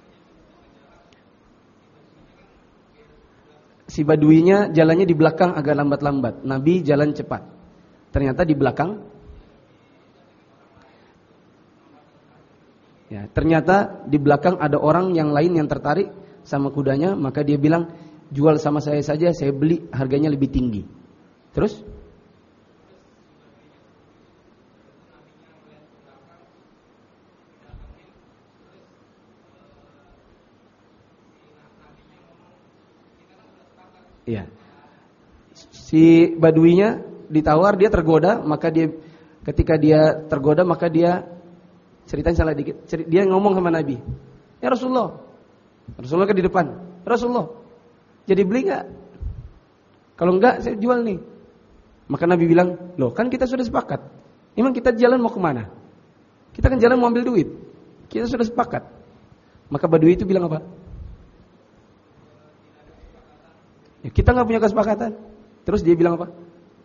si baduinya jalannya di belakang agak lambat-lambat. Nabi jalan cepat. Ternyata di belakang, ya, ternyata di belakang ada orang yang lain yang tertarik sama kudanya, maka dia bilang, jual sama saya saja, saya beli, harganya lebih tinggi. Terus? Iya. Si baduinya ditawar, dia tergoda, maka dia ketika dia tergoda maka dia ceritanya salah dikit. Dia ngomong sama Nabi, "Ya Rasulullah." Rasulullah kan di depan. "Rasulullah, jadi beli enggak? Kalau enggak saya jual nih." Maka Nabi bilang, "Loh, kan kita sudah sepakat. Emang kita jalan mau kemana? Kita kan jalan mau ambil duit. Kita sudah sepakat." Maka badui itu bilang apa? Ya, kita nggak punya kesepakatan. Terus dia bilang apa?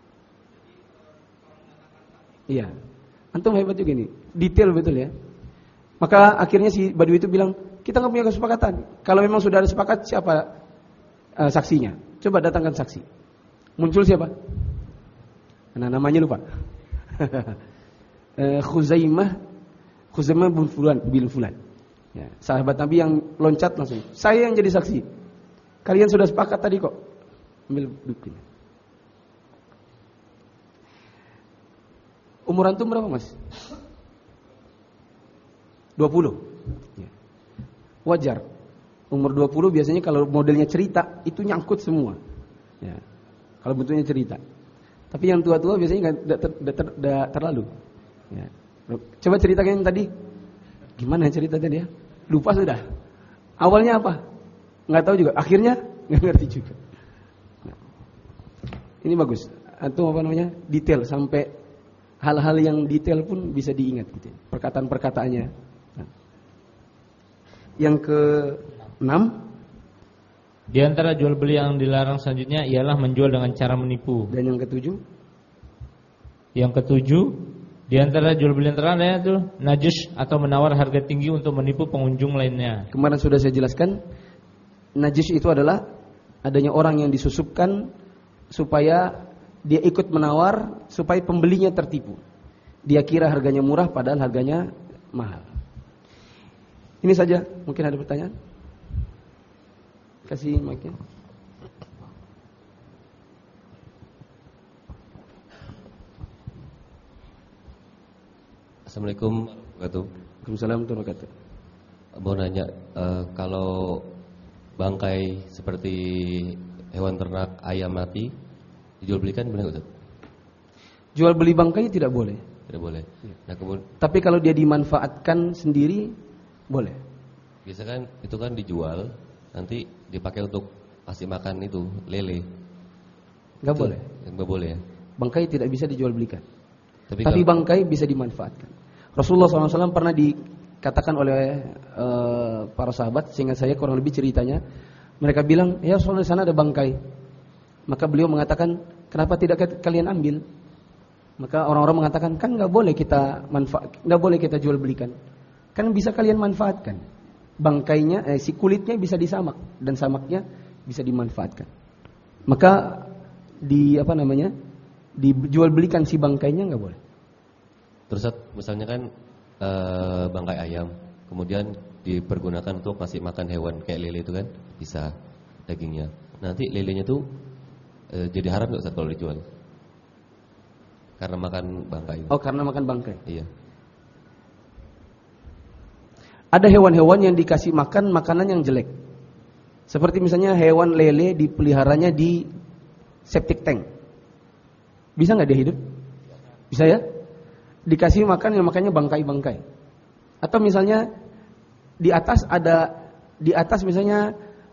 Iya, antum hebat juga nih, detail betul ya. Maka akhirnya si badui itu bilang, kita nggak punya kesepakatan. Kalau memang sudah ada sepakat, siapa saksinya? Coba datangkan saksi. Muncul siapa? Nah, namanya lupa. Khuzaimah bin Fulan. Ya, sahabat Nabi yang loncat langsung. Saya yang jadi saksi. Kalian sudah sepakat tadi kok. Ambil buktinya. Umur antum berapa, Mas? 20. Ya. Wajar. Umur 20 biasanya kalau modelnya cerita itu nyangkut semua. Ya. Kalau bentuknya cerita. Tapi yang tua-tua biasanya enggak terlalu. Ya. Coba ceritakan yang tadi. Gimana cerita tadi ya? Lupa sudah. Awalnya apa? Nggak tahu juga, akhirnya nggak ngerti juga. Nah, ini bagus. Atau apa namanya, detail sampai hal-hal yang detail pun bisa diingat gitu. Perkataan-perkataannya. Nah. Yang ke-6, di antara jual beli yang dilarang selanjutnya ialah menjual dengan cara menipu. Dan yang ke-7, di antara jual beli yang terlarang itu najis atau menawar harga tinggi untuk menipu pengunjung lainnya. Kemarin sudah saya jelaskan. Najis itu adalah adanya orang yang disusupkan supaya dia ikut menawar supaya pembelinya tertipu. Dia kira harganya murah padahal harganya mahal. Ini saja, mungkin ada pertanyaan? Kasih mic-nya. Assalamualaikum warahmatullahi wabarakatuh. Waalaikumsalam warahmatullahi wabarakatuh. Mau nanya, kalau bangkai seperti hewan ternak ayam mati dijual belikan boleh nggak? Jual beli bangkai tidak boleh. Tidak boleh. Nah, kemudian tapi kalau dia dimanfaatkan sendiri boleh. Biasa kan itu kan dijual nanti dipakai untuk kasih makan itu lele. Nggak boleh. Nggak boleh ya. Bangkai tidak bisa dijual belikan. Tapi kalau bangkai bisa dimanfaatkan. Rasulullah SAW pernah dikatakan oleh para sahabat, sehingga saya kurang lebih ceritanya, mereka bilang, ya Rasulullah, di sana ada bangkai. Maka beliau mengatakan, kenapa tidak kalian ambil? Maka orang-orang mengatakan, kan nggak boleh kita jual belikan, kan bisa kalian manfaatkan. Bangkainya, si kulitnya bisa disamak dan samaknya bisa dimanfaatkan. Maka dijual belikan si bangkainya nggak boleh. Terus misalnya kan bangkai ayam kemudian dipergunakan untuk kasih makan hewan kayak lele itu kan bisa dagingnya. Nanti lelenya tuh jadi haram nggak Ustaz kalau dijual? Karena makan bangkai. Oh, karena makan bangkai. Iya. Ada hewan-hewan yang dikasih makan makanan yang jelek. Seperti misalnya hewan lele dipeliharanya di septic tank. Bisa nggak dia hidup? Bisa ya? Dikasih makan yang makannya bangkai-bangkai. Atau misalnya di atas misalnya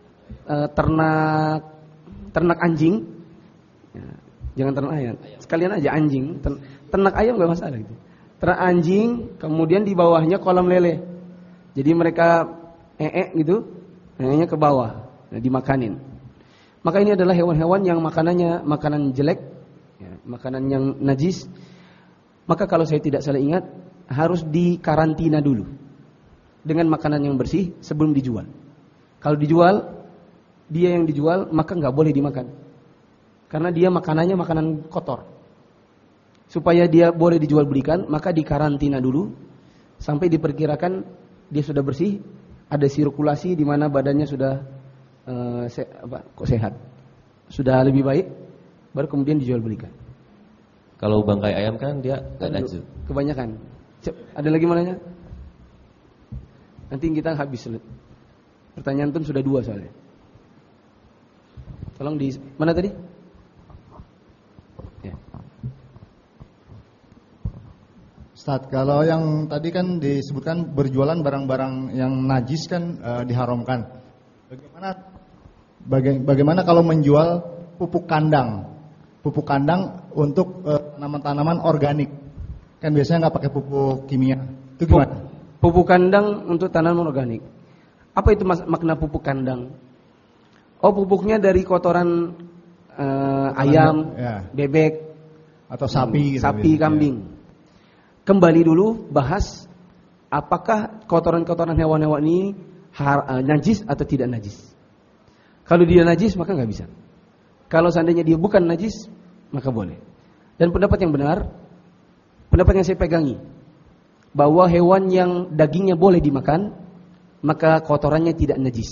ternak anjing. Ya, jangan ternak ayam. Sekalian aja anjing. Ternak ayam nggak masalah gitu. Ternak anjing, kemudian di bawahnya kolam lele. Jadi mereka gitu, nya ke bawah, dimakanin. Maka ini adalah hewan-hewan yang makanannya makanan jelek, ya, makanan yang najis. Maka kalau saya tidak salah ingat, harus dikarantina dulu. dengan makanan yang bersih sebelum dijual. Kalau dijual, dia yang dijual maka nggak boleh dimakan, karena dia makanannya makanan kotor. Supaya dia boleh dijual belikan, maka dikarantina dulu sampai diperkirakan dia sudah bersih, ada sirkulasi di mana badannya sudah sehat, sudah lebih baik, baru kemudian dijual belikan. Kalau bangkai ayam kan dia nggak najis. Kebanyakan. Ada lagi mananya? Nanti kita habis. Pertanyaan tuh sudah 2 soalnya. Tolong di mana tadi? Ya. Ustaz, kalau yang tadi kan disebutkan berjualan barang-barang yang najis kan diharamkan. Bagaimana kalau menjual pupuk kandang? Pupuk kandang untuk tanaman-tanaman organik. Kan biasanya nggak pakai pupuk kimia. Itu gimana? Pupuk kandang untuk tanaman organik. Apa itu makna pupuk kandang? Oh, pupuknya dari kotoran ayam, ya, bebek, atau sapi, sapi, kambing. Ya. Kembali dulu bahas apakah kotoran-kotoran hewan-hewan ini najis atau tidak najis. Kalau dia najis maka nggak bisa. Kalau seandainya dia bukan najis maka boleh. Dan pendapat yang benar, pendapat yang saya pegangi, bahwa hewan yang dagingnya boleh dimakan, maka kotorannya tidak najis.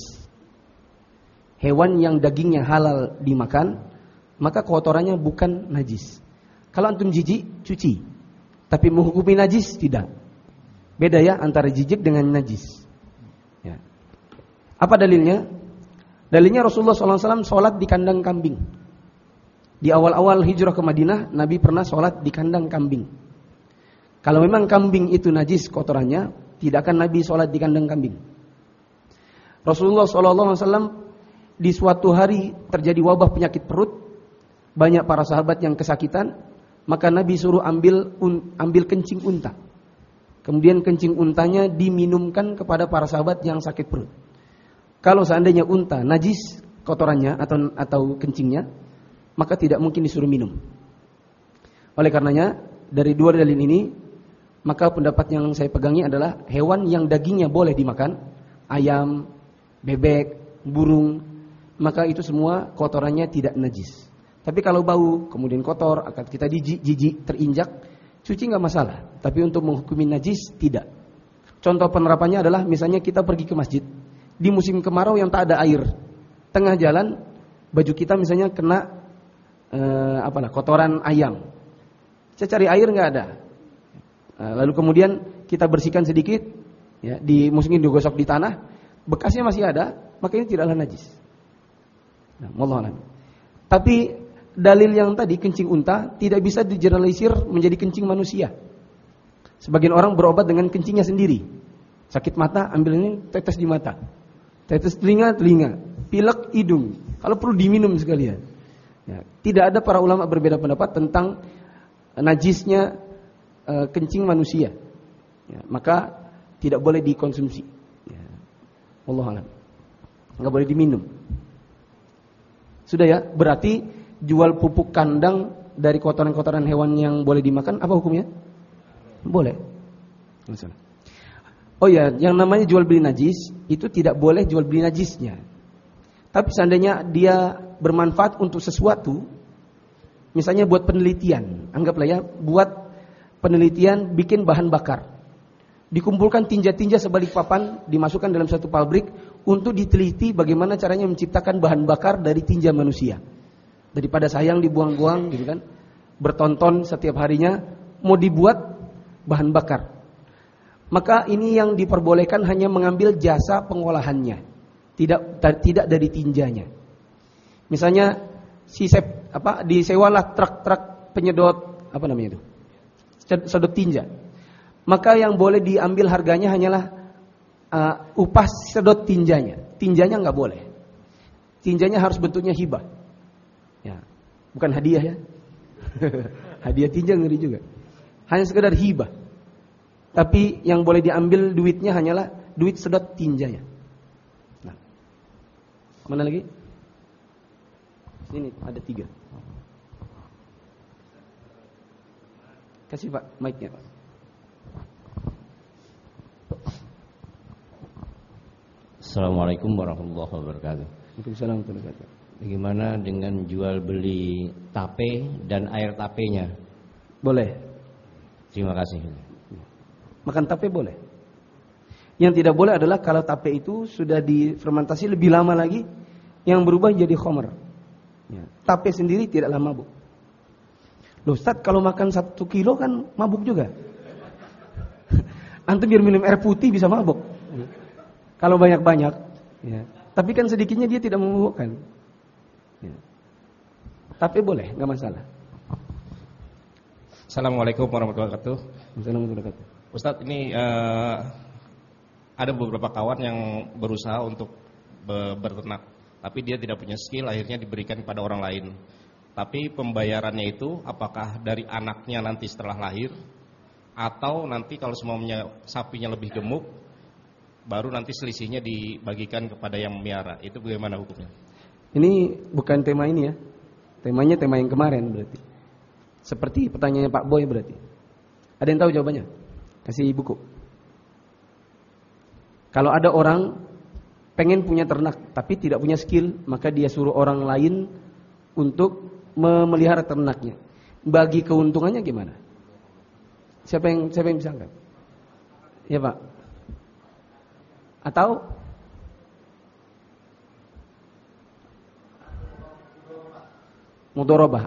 Hewan yang dagingnya halal dimakan, maka kotorannya bukan najis. Kalau antum jijik, cuci. Tapi menghukumi najis, tidak. Beda ya antara jijik dengan najis. Ya. Apa dalilnya? Dalilnya Rasulullah SAW sholat di kandang kambing. Di awal-awal hijrah ke Madinah, Nabi pernah sholat di kandang kambing. Kalau memang kambing itu najis kotorannya, tidak akan Nabi sholat di kandang kambing. Rasulullah SAW di suatu hari terjadi wabah penyakit perut, banyak para sahabat yang kesakitan, maka Nabi suruh ambil kencing unta. Kemudian kencing untanya diminumkan kepada para sahabat yang sakit perut. Kalau seandainya unta najis kotorannya atau kencingnya, maka tidak mungkin disuruh minum. Oleh karenanya, dari 2 dalil ini, maka pendapat yang saya pegangi adalah hewan yang dagingnya boleh dimakan, ayam, bebek, burung, maka itu semua kotorannya tidak najis. Tapi kalau bau, kemudian kotor, akan kita jijik, terinjak, cuci nggak masalah. Tapi untuk menghukumi najis, tidak. Contoh penerapannya adalah misalnya kita pergi ke masjid di musim kemarau yang tak ada air, tengah jalan baju kita misalnya kena kotoran ayam. Saya cari air nggak ada. Lalu kemudian kita bersihkan sedikit, ya, mungkin digosok di tanah, bekasnya masih ada, maka ini tidaklah najis. Nah, wallahu a'lam. Tapi dalil yang tadi kencing unta tidak bisa digeneralisir menjadi kencing manusia. Sebagian orang berobat dengan kencingnya sendiri. Sakit mata, ambil ini tetes di mata, tetes telinga, pilek hidung. Kalau perlu diminum sekalian. Ya, tidak ada para ulama berbeda pendapat tentang najisnya kencing manusia, ya, maka tidak boleh dikonsumsi. Ya. Wallahu a'lam. Nggak boleh diminum. Sudah ya, berarti jual pupuk kandang dari kotoran-kotoran hewan yang boleh dimakan, apa hukumnya? Boleh. Oh ya, yang namanya jual beli najis itu tidak boleh jual beli najisnya. Tapi seandainya dia bermanfaat untuk sesuatu, misalnya buat penelitian, anggaplah ya, buat penelitian bikin bahan bakar. Dikumpulkan tinja-tinja sebalik papan, dimasukkan dalam satu pabrik untuk diteliti bagaimana caranya menciptakan bahan bakar dari tinja manusia. Daripada sayang dibuang-buang gitu kan. Bertonton setiap harinya mau dibuat bahan bakar. Maka ini yang diperbolehkan hanya mengambil jasa pengolahannya, tidak dari tinjanya. Misalnya disewalah truk-truk penyedot itu, sedot tinja. Maka yang boleh diambil harganya hanyalah upah sedot tinjanya. Tinjanya nggak boleh. Tinjanya harus bentuknya hibah. Ya, bukan hadiah ya. Hadiah tinja ngeri juga. Hanya sekedar hibah. Tapi yang boleh diambil duitnya hanyalah duit sedot tinjanya. Nah, mana lagi? Sini ada 3. Kasih Pak mic-nya Pak. Assalamualaikum warahmatullahi wabarakatuh. Waalaikumsalam warahmatullahi wabarakatuh. Bagaimana dengan jual beli tape dan air tapenya? Boleh. Terima kasih. Makan tape boleh. Yang tidak boleh adalah kalau tape itu sudah difermentasi lebih lama lagi, yang berubah jadi khamr. Ya. Tape sendiri tidaklah mabuk. Loh Ustaz, kalau makan 1 kilo kan mabuk juga. Antum biar minum air putih bisa mabuk. Kalau banyak-banyak. Ya. Tapi kan sedikitnya dia tidak memabukkan. Ya. Tape boleh, nggak masalah. Assalamualaikum warahmatullahi wabarakatuh. Assalamualaikum warahmatullahi wabarakatuh. Ustadz, ini ada beberapa kawan yang berusaha untuk berternak, tapi dia tidak punya skill, akhirnya diberikan kepada orang lain. Tapi pembayarannya itu apakah dari anaknya nanti setelah lahir, atau nanti kalau semuanya sapinya lebih gemuk, baru nanti selisihnya dibagikan kepada yang memelihara. Itu bagaimana hukumnya? Ini bukan tema ini ya. Temanya tema yang kemarin berarti. Seperti pertanyaannya Pak Boy berarti. Ada yang tahu jawabannya? Kasih buku. Kalau ada orang pengen punya ternak tapi tidak punya skill, maka dia suruh orang lain untuk memelihara ternaknya. Bagi keuntungannya gimana? Siapa yang bisa angkat? Ya Pak. Atau mudharabah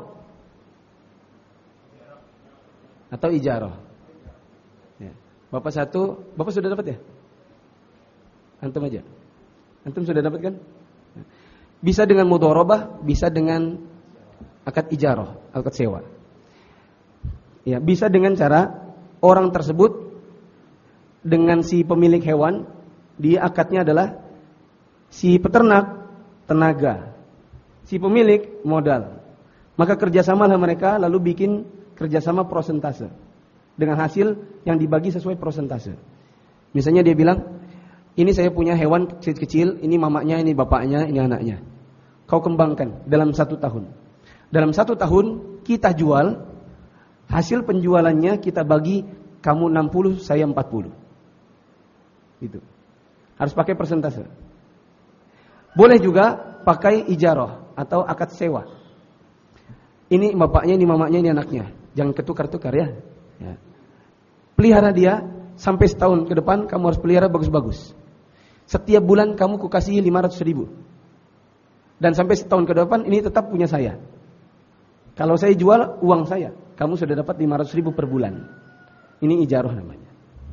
atau ijarah. Ya. Bapak sudah dapat ya? Antum aja. Antum sudah dapat kan? Bisa dengan mudharabah, bisa dengan akad ijarah, akad sewa. Ya, bisa dengan cara orang tersebut dengan si pemilik hewan, dia akadnya adalah si peternak tenaga, si pemilik modal. Maka kerjasamalah mereka lalu bikin kerjasama prosentase dengan hasil yang dibagi sesuai prosentase. Misalnya dia bilang, ini saya punya hewan kecil-kecil, ini mamanya, ini bapaknya, ini anaknya. Kau kembangkan dalam 1 tahun. Dalam 1 tahun kita jual, hasil penjualannya kita bagi, kamu 60, saya 40. Gitu. Harus pakai persentase. Boleh juga pakai ijarah atau akad sewa. Ini bapaknya, ini mamanya, ini anaknya. Jangan ketukar-tukar ya. Pelihara dia sampai setahun ke depan, kamu harus pelihara bagus-bagus. Setiap bulan kamu kukasih 500.000. Dan sampai setahun ke depan ini tetap punya saya. Kalau saya jual uang saya, kamu sudah dapat 500.000 per bulan. Ini ijarah namanya.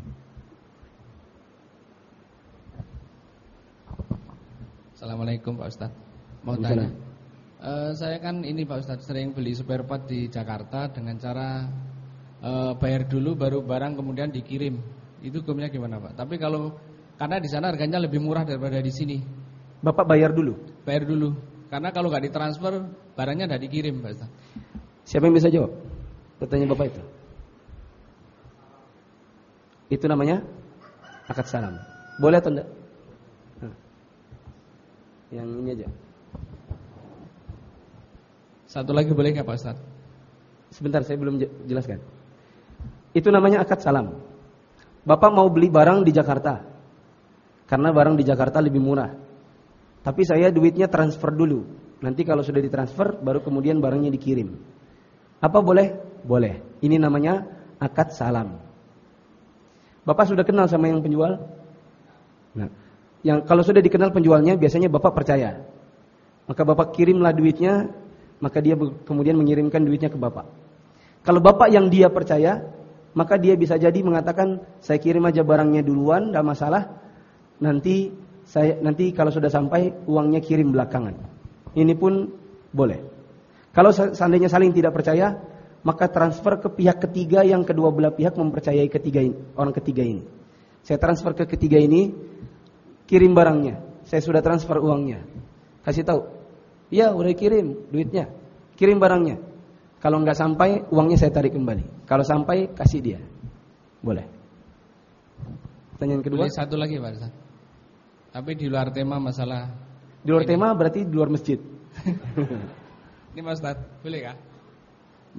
Assalamualaikum Pak Ustadz. Mau tanya. Saya kan ini Pak Ustadz sering beli spare part di Jakarta dengan cara bayar dulu baru barang kemudian dikirim. Itu hukumnya gimana Pak? Tapi kalau karena di sana harganya lebih murah daripada di sini. Bapak bayar dulu? Bayar dulu. Karena kalau nggak ditransfer barangnya nggak dikirim Pak Ustadz. Siapa yang bisa jawab pertanyaan Bapak itu? Itu namanya akad salam. Boleh atau enggak? Yang ini aja. Satu lagi boleh nggak Pak Ustaz? Sebentar, saya belum jelaskan. Itu namanya akad salam. Bapak mau beli barang di Jakarta, karena barang di Jakarta lebih murah. Tapi saya duitnya transfer dulu. Nanti kalau sudah ditransfer, baru kemudian barangnya dikirim. Apa boleh? Boleh. Ini namanya akad salam. Bapak sudah kenal sama yang penjual? Nah, yang kalau sudah dikenal penjualnya, biasanya Bapak percaya. Maka Bapak kirimlah duitnya, maka dia kemudian mengirimkan duitnya ke Bapak. Kalau Bapak yang dia percaya, maka dia bisa jadi mengatakan, saya kirim aja barangnya duluan, tidak masalah. Nanti kalau sudah sampai, uangnya kirim belakangan. Ini pun boleh. Kalau seandainya saling tidak percaya, maka transfer ke pihak ketiga yang kedua belah pihak mempercayai orang ketiga ini. Saya transfer ke ketiga ini, kirim barangnya. Saya sudah transfer uangnya. Kasih tahu. Ya, udah kirim duitnya. Kirim barangnya. Kalau nggak sampai, uangnya saya tarik kembali. Kalau sampai, kasih dia. Boleh. Pertanyaan kedua. Boleh satu lagi Pak Ustaz. Tapi di luar tema masalah. Di luar tema berarti di luar masjid. Ini Mas Ustaz, boleh kah?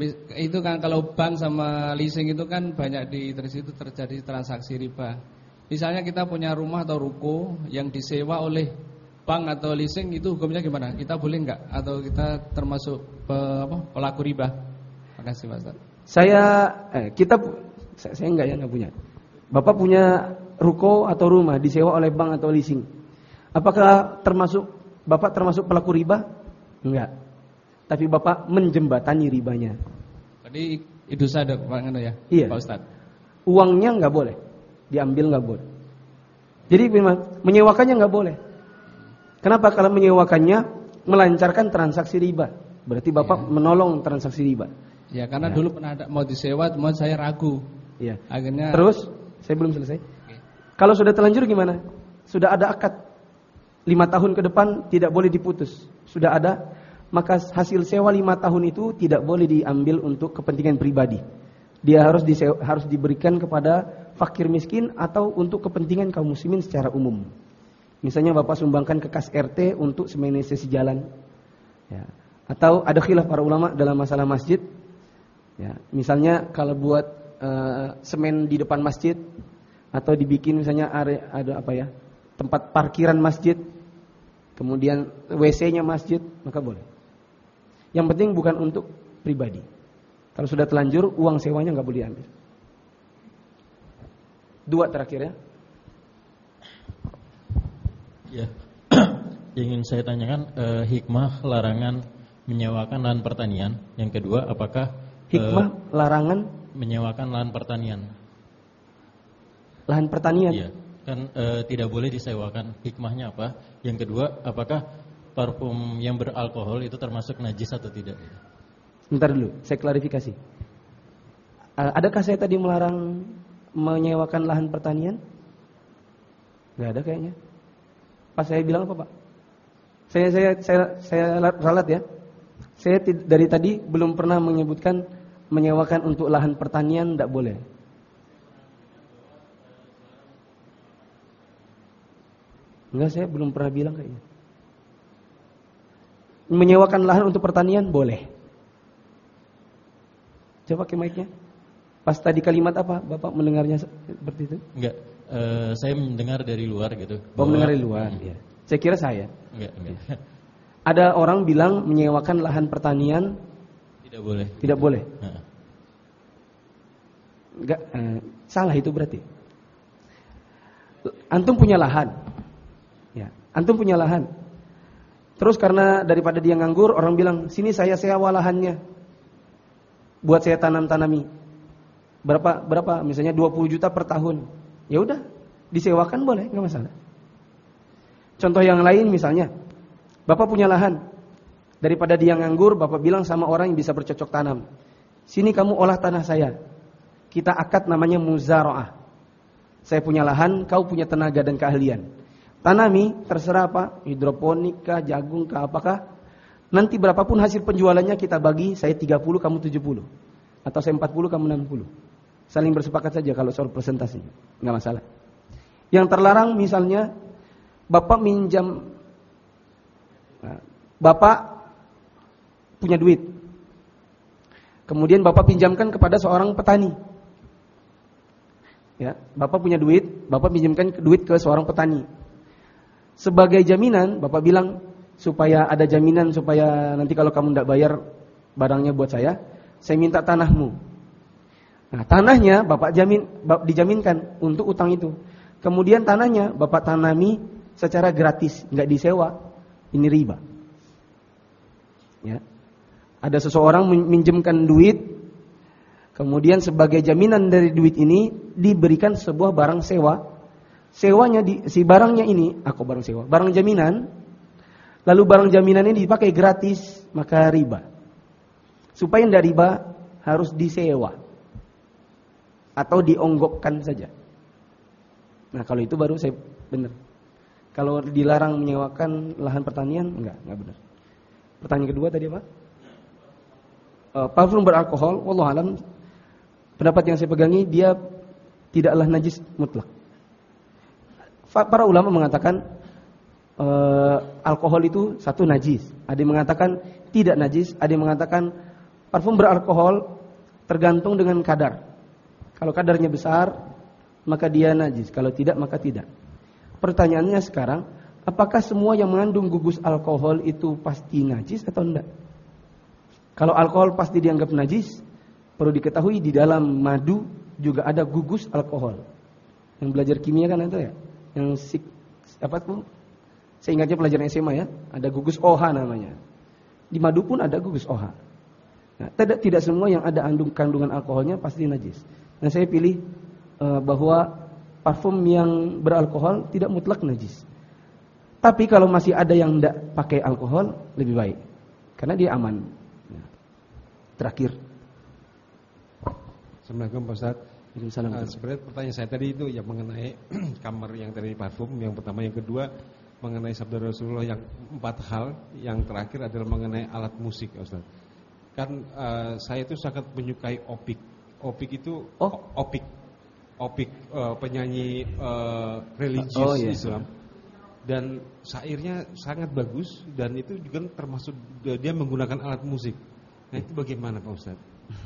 Itu kan kalau bank sama leasing itu kan banyak di situ terjadi transaksi riba. misalnya kita punya rumah atau ruko yang disewa oleh bank atau leasing, itu hukumnya gimana? Kita boleh enggak? Atau kita termasuk pelaku riba? Makasih Pak Ustaz. Saya enggak punya. Bapak punya ruko atau rumah disewa oleh bank atau leasing. Apakah Bapak termasuk pelaku riba? Enggak. Tapi Bapak menjembatani ribanya. Jadi itu saja Pak ya? Iya. Pak Ustaz. Uangnya enggak boleh diambil, enggak boleh. Jadi memang menyewakannya enggak boleh. Kenapa? Kalau menyewakannya melancarkan transaksi riba. Berarti Bapak menolong transaksi riba. Ya, karena dulu pernah ada mau disewa, cuma saya ragu. Iya. Akhirnya. Terus saya belum selesai. Kalau sudah terlanjur gimana? Sudah ada akad 5 tahun ke depan tidak boleh diputus. Sudah ada, maka hasil sewa 5 tahun itu tidak boleh diambil untuk kepentingan pribadi. Dia harus diberikan kepada fakir miskin atau untuk kepentingan kaum muslimin secara umum. Misalnya Bapak sumbangkan ke kas RT untuk semenitasi jalan. Ya. Atau ada khilaf para ulama dalam masalah masjid. Ya. Misalnya kalau buat semen di depan masjid, atau dibikin misalnya ada tempat parkiran masjid, kemudian WC-nya masjid, maka boleh. Yang penting bukan untuk pribadi. Kalau sudah telanjur, uang sewanya nggak boleh diambil. 2 terakhir ya. Ya, ingin saya tanyakan hikmah larangan menyewakan lahan pertanian. Yang kedua, apakah hikmah larangan menyewakan lahan pertanian? Lahan pertanian? Iya, kan tidak boleh disewakan. Hikmahnya apa? Yang kedua, apakah parfum yang beralkohol itu termasuk najis atau tidak? Sebentar dulu, saya klarifikasi. Adakah saya tadi melarang menyewakan lahan pertanian? Gak ada kayaknya. Pas saya bilang apa Pak? Saya ralat ya. Saya dari tadi belum pernah menyebutkan menyewakan untuk lahan pertanian tidak boleh. Enggak, saya belum pernah bilang kayaknya. Menyewakan lahan untuk pertanian boleh. Coba pakai mic-nya. Pas tadi kalimat apa? Bapak mendengarnya seperti itu? Enggak. Saya mendengar dari luar gitu. Mendengar dari luar, ya. Saya kira saya. Enggak. Ada orang bilang menyewakan lahan pertanian tidak boleh. Tidak boleh. Enggak, salah itu berarti. Antum punya lahan. Ya, antum punya lahan. Terus karena daripada dia nganggur, orang bilang, "Sini saya sewa lahannya. Buat saya tanami. Berapa? Misalnya 20 juta per tahun." Ya udah, disewakan boleh, enggak masalah. Contoh yang lain misalnya, Bapak punya lahan. Daripada dia nganggur, Bapak bilang sama orang yang bisa bercocok tanam, "Sini kamu olah tanah saya. Kita akad namanya muzara'ah. Saya punya lahan, kau punya tenaga dan keahlian. Tanami, terserah apa, hidroponik kah, jagung kah, apakah. Nanti berapapun hasil penjualannya kita bagi, saya 30, kamu 70. Atau saya 40, kamu 60. Saling bersepakat saja kalau soal presentasi, enggak masalah. Yang terlarang misalnya Bapak minjam, Bapak punya duit, kemudian Bapak pinjamkan kepada seorang petani. Ya, Bapak punya duit, Bapak pinjamkan duit ke seorang petani. Sebagai jaminan, Bapak bilang supaya ada jaminan supaya nanti kalau kamu tidak bayar barangnya buat saya minta tanahmu. Nah, tanahnya Bapak dijaminkan untuk utang itu. Kemudian tanahnya Bapak tanami secara gratis, nggak disewa. Ini riba. Ya. Ada seseorang minjemkan duit, kemudian sebagai jaminan dari duit ini diberikan sebuah barang sewa. Sewanya si barangnya ini, barang jaminan. Lalu barang jaminan ini dipakai gratis, maka riba. Supaya tidak riba harus disewa atau dionggokkan saja. Nah, kalau itu baru saya benar. Kalau dilarang menyewakan lahan pertanian, enggak benar. Pertanyaan kedua tadi apa? Parfum beralkohol, wallahu alam, pendapat yang saya pegangi dia tidaklah najis mutlak. Para ulama mengatakan alkohol itu satu najis. Ada yang mengatakan tidak najis, ada yang mengatakan parfum beralkohol tergantung dengan kadar. Kalau kadarnya besar, maka dia najis. Kalau tidak, maka tidak. Pertanyaannya sekarang, apakah semua yang mengandung gugus alkohol itu pasti najis atau enggak? Kalau alkohol pasti dianggap najis, perlu diketahui di dalam madu juga ada gugus alkohol. Yang belajar kimia kan itu ya, yang apa tuh? Saya ingatnya pelajaran SMA ya, ada gugus OH namanya. Di madu pun ada gugus OH. Nah, tidak semua yang ada kandungan alkoholnya pasti najis. Nah, saya pilih bahwa parfum yang beralkohol tidak mutlak najis. Tapi kalau masih ada yang tidak pakai alkohol, lebih baik, karena dia aman. Nah, terakhir. Assalamualaikum Pak Ustaz. Sebenarnya pertanyaan saya tadi itu yang mengenai kamar yang tadi parfum, yang pertama, yang kedua mengenai sabda Rasulullah yang 4 hal, yang terakhir adalah mengenai alat musik, Ustaz. Kan saya itu sangat menyukai opik. Opik itu opik penyanyi religius Islam. Dan syairnya sangat bagus, dan itu juga termasuk dia menggunakan alat musik. Nah, itu bagaimana Pak Ustaz?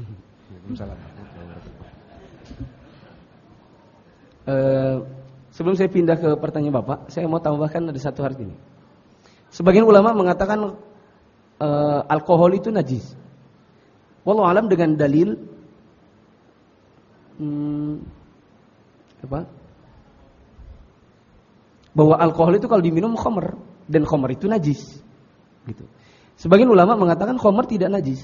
Sebelum saya pindah ke pertanyaan Bapak, saya mau tambahkan ada satu hal ini. Sebagian ulama mengatakan alkohol itu najis. Wallahu alam dengan dalil bahwa alkohol itu kalau diminum khamr, dan khamr itu najis. Gitu. Sebagian ulama mengatakan khamr tidak najis.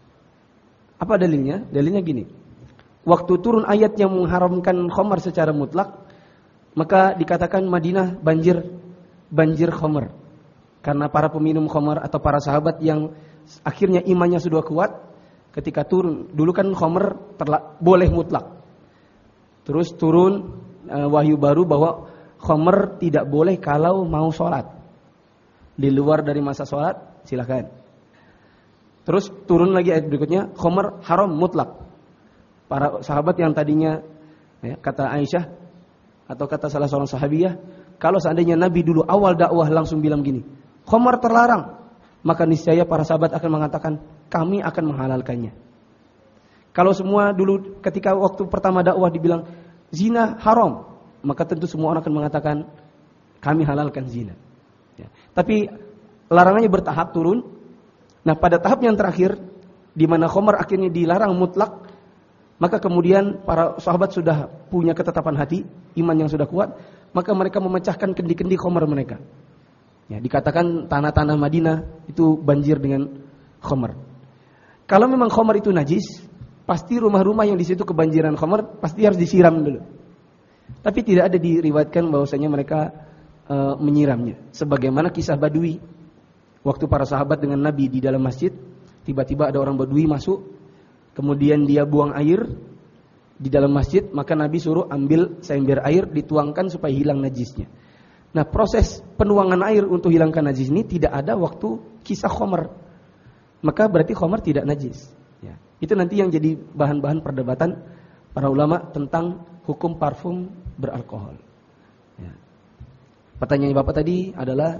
Apa dalilnya? Dalilnya gini. Waktu turun ayat yang mengharamkan khamr secara mutlak, maka dikatakan Madinah banjir khamr. Karena para peminum khamr atau para sahabat yang akhirnya imannya sudah kuat, ketika turun, dulu kan khamr boleh mutlak. Terus turun wahyu baru bahwa khamr tidak boleh kalau mau sholat. Di luar dari masa sholat, silakan. Terus turun lagi ayat berikutnya, khamr haram mutlak. Para sahabat yang tadinya, kata Aisyah atau kata salah seorang sahabiah, kalau seandainya Nabi dulu awal dakwah langsung bilang gini, khamr terlarang, maka niscaya para sahabat akan mengatakan, kami akan menghalalkannya. Kalau semua dulu ketika waktu pertama dakwah dibilang zina haram, maka tentu semua orang akan mengatakan kami halalkan zina. Ya. Tapi larangannya bertahap turun. Nah, pada tahap yang terakhir di mana khamr akhirnya dilarang mutlak, maka kemudian para sahabat sudah punya ketetapan hati, iman yang sudah kuat, maka mereka memecahkan kendi-kendi khamr mereka. Ya, dikatakan tanah-tanah Madinah itu banjir dengan khamr. Kalau memang khamr itu najis, pasti rumah-rumah yang di situ kebanjiran khamr pasti harus disiram dulu. Tapi tidak ada diriwayatkan bahwasanya mereka menyiramnya. Sebagaimana kisah Badui, waktu para sahabat dengan Nabi di dalam masjid, tiba-tiba ada orang Badui masuk, kemudian dia buang air di dalam masjid, maka Nabi suruh ambil seember air, dituangkan supaya hilang najisnya. Nah, proses penuangan air untuk hilangkan najis ini tidak ada waktu kisah khamr. Maka berarti khamr tidak najis. Ya. Itu nanti yang jadi bahan-bahan perdebatan para ulama tentang hukum parfum beralkohol. Ya. Pertanyaan Bapak tadi adalah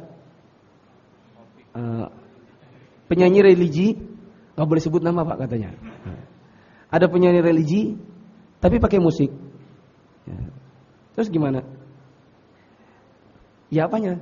penyanyi religi, nggak boleh sebut nama Pak katanya. Ada penyanyi religi tapi pakai musik. Ya. Terus gimana? Ya apanya?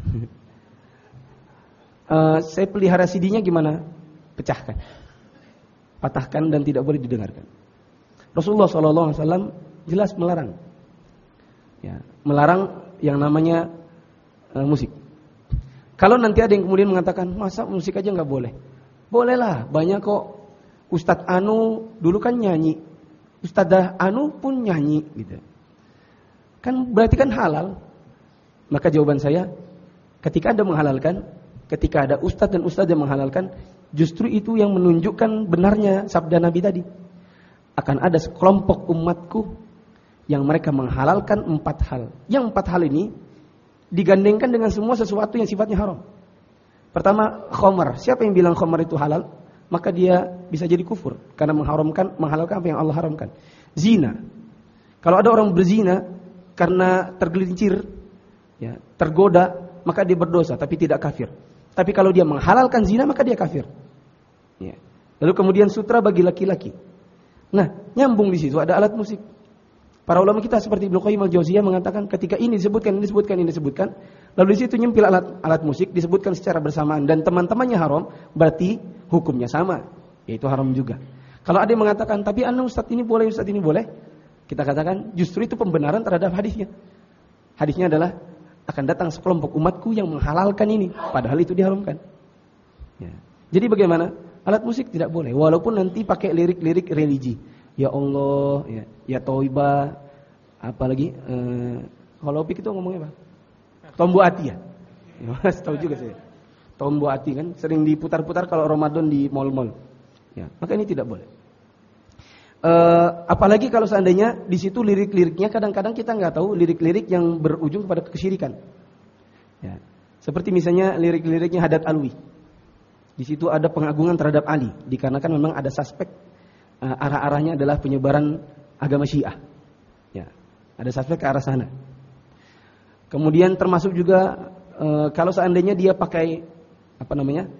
Saya pelihara CD-nya gimana? Pecahkan, patahkan dan tidak boleh didengarkan. Rasulullah SAW jelas melarang. Ya, melarang yang namanya musik. Kalau nanti ada yang kemudian mengatakan masa musik aja nggak boleh? Bolehlah, banyak kok. Ustadz Anu dulu kan nyanyi, Ustadzah Anu pun nyanyi, gitu. Kan berarti kan halal. Maka jawaban saya, ketika Anda menghalalkan, ketika ada ustadz dan ustadz yang menghalalkan, justru itu yang menunjukkan benarnya sabda Nabi tadi. Akan ada sekelompok umatku yang mereka menghalalkan 4 hal. Yang 4 hal ini digandengkan dengan semua sesuatu yang sifatnya haram. Pertama, khamr. Siapa yang bilang khamr itu halal, maka dia bisa jadi kufur karena menghalalkan apa yang Allah haramkan. Zina. Kalau ada orang berzina karena tergelincir, ya, tergoda, maka dia berdosa tapi tidak kafir. Tapi kalau dia menghalalkan zina, maka dia kafir. Ya. Lalu kemudian sutra bagi laki-laki. Nah, nyambung di situ ada alat musik. Para ulama kita seperti Ibnu Qayyim al-Jauziyah mengatakan ketika ini disebutkan, lalu di situ nyempil alat musik disebutkan secara bersamaan dan teman-temannya haram, berarti hukumnya sama, yaitu haram juga. Kalau ada yang mengatakan, tapi Ustaz ini boleh, kita katakan justru itu pembenaran terhadap hadisnya. Hadisnya adalah akan datang sekelompok umatku yang menghalalkan ini, padahal itu diharamkan. Ya. Jadi bagaimana? Alat musik tidak boleh, walaupun nanti pakai lirik-lirik religi. Ya Allah, ya Toibah, apalagi kalau Opik itu ngomongnya apa? Tombo Ati ya. Mas tahu juga saya. Tombo Ati kan sering diputar-putar kalau Ramadan di mal-mal. Ya, maka ini tidak boleh. Apalagi kalau seandainya di situ lirik-liriknya kadang-kadang kita nggak tahu lirik-lirik yang berujung kepada kesyirikan. Ya. Seperti misalnya lirik-liriknya Haddad Alwi. Di situ ada pengagungan terhadap Ali, dikarenakan memang ada suspek arah-arahnya adalah penyebaran agama Syiah. Ya, ada suspek ke arah sana. Kemudian termasuk juga kalau seandainya dia pakai apa namanya,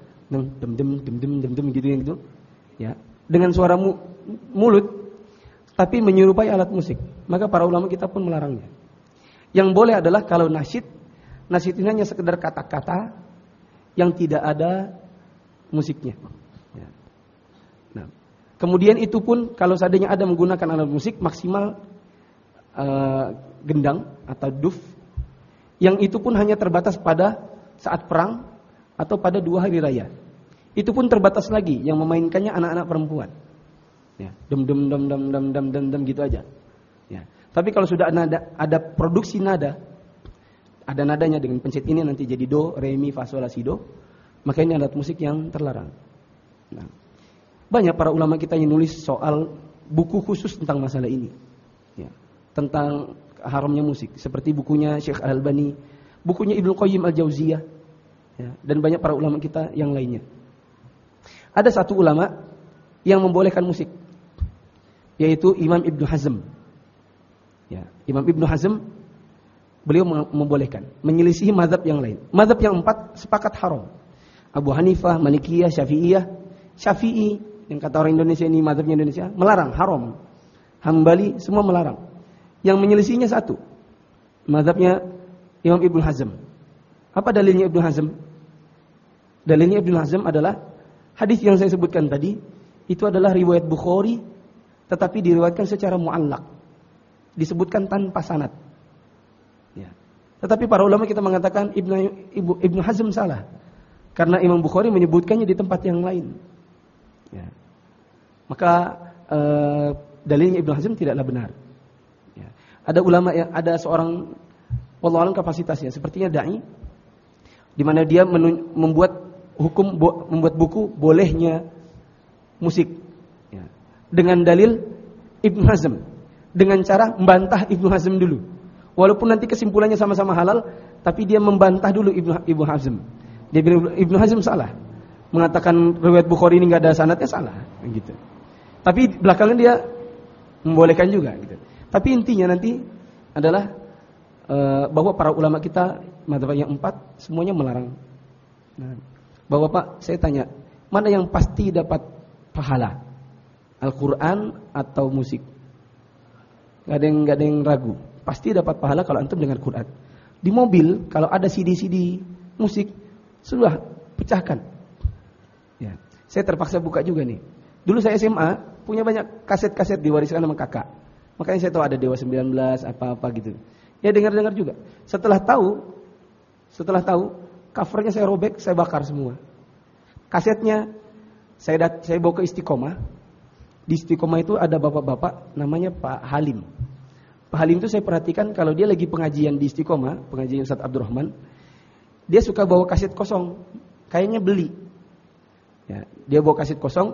dem gitu, ya, dengan suara mulut, tapi menyerupai alat musik, maka para ulama kita pun melarangnya. Yang boleh adalah kalau nasyid ini hanya sekedar kata-kata yang tidak ada musiknya. Ya. Nah, kemudian itu pun kalau seandainya ada menggunakan alat musik maksimal gendang atau duf, yang itu pun hanya terbatas pada saat perang atau pada 2 hari raya. Itu pun terbatas lagi yang memainkannya anak-anak perempuan. Ya, dem gitu aja. Ya. Tapi kalau sudah ada produksi nada, ada nadanya dengan pencet ini nanti jadi do, re, mi, fa, sol, la, si, do, maka ini alat musik yang terlarang. Nah, banyak para ulama kita yang nulis soal buku khusus tentang masalah ini, ya, tentang haramnya musik, seperti bukunya Syekh Al-Albani, bukunya Ibnu Qayyim al-Jauziyah, ya, dan banyak para ulama kita yang lainnya. Ada satu ulama yang membolehkan musik, yaitu Imam Ibnu Hazm. Ya, Imam Ibnu Hazm beliau membolehkan, menyelisihi mazhab yang lain. Mazhab yang 4 sepakat haram. Abu Hanifah, Malikiyah, Syafi'i, yang kata orang Indonesia ini mazhabnya Indonesia, melarang, haram. Hambali semua melarang. Yang menyelisihinya satu, mazhabnya Imam Ibnu Hazm. Apa dalilnya Ibnu Hazm? Dalilnya Ibnu Hazm adalah hadis yang saya sebutkan tadi, itu adalah riwayat Bukhari, tetapi diriwayatkan secara mu'allaq, disebutkan tanpa sanad. Ya. Tetapi para ulama kita mengatakan Ibnu Hazm salah, karena Imam Bukhari menyebutkannya di tempat yang lain. Ya. Maka dalilnya Ibnu Hazm tidaklah benar. Ya. Ada ulama yang ada seorang wallahu a'lam kapasitasnya sepertinya dai, di mana dia membuat buku bolehnya musik, ya, dengan dalil Ibnu Hazm, dengan cara membantah Ibnu Hazm dulu. Walaupun nanti kesimpulannya sama-sama halal, tapi dia membantah dulu Ibnu Hazm. Dia bilang Ibnu Hazm salah, mengatakan riwayat Bukhari ini enggak ada sanadnya, salah, gitu. Tapi belakangan dia membolehkan juga, gitu. Tapi intinya nanti adalah bahwa para ulama kita mazhab yang 4 semuanya melarang. Nah, Bapak, saya tanya, mana yang pasti dapat pahala? Al-Quran atau musik? Gak ada yang ragu. Pasti dapat pahala kalau antum dengar Quran. Di mobil kalau ada CD musik, sudah pecahkan. Ya, saya terpaksa buka juga nih. Dulu saya SMA punya banyak kaset-kaset diwariskan sama kakak. Makanya saya tahu ada Dewa 19 apa-apa gitu. Ya dengar-dengar juga. Setelah tahu covernya saya robek, saya bakar semua. Kasetnya saya bawa ke Istiqomah. Di Istiqomah itu ada bapak-bapak namanya Pak Halim. Pak Halim itu saya perhatikan kalau dia lagi pengajian di Istiqomah, pengajian Ustaz Abdurrahman, dia suka bawa kaset kosong, kayaknya beli. Ya, dia bawa kaset kosong,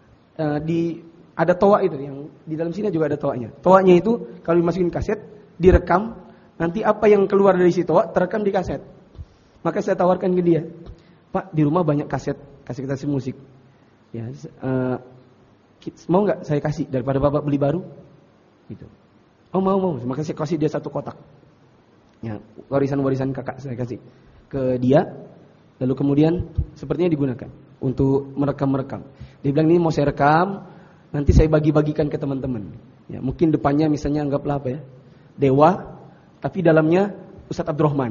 ada toa itu yang di dalam sini juga ada toanya. Toanya itu kalau dimasukin kaset, direkam, nanti apa yang keluar dari si toa terekam di kaset. Maka saya tawarkan ke dia, Pak, di rumah banyak kaset musik. Ya, mau nggak saya kasih daripada bapak beli baru? Gitu. Oh mau. Maka saya kasih dia 1 kotak. Ya, warisan kakak saya kasih ke dia. Lalu kemudian sepertinya digunakan untuk merekam. Dia bilang ini mau saya rekam, nanti saya bagi-bagikan ke teman-teman. Ya, mungkin depannya misalnya anggaplah apa ya? Dewa, tapi dalamnya Ustadz Abdurrahman.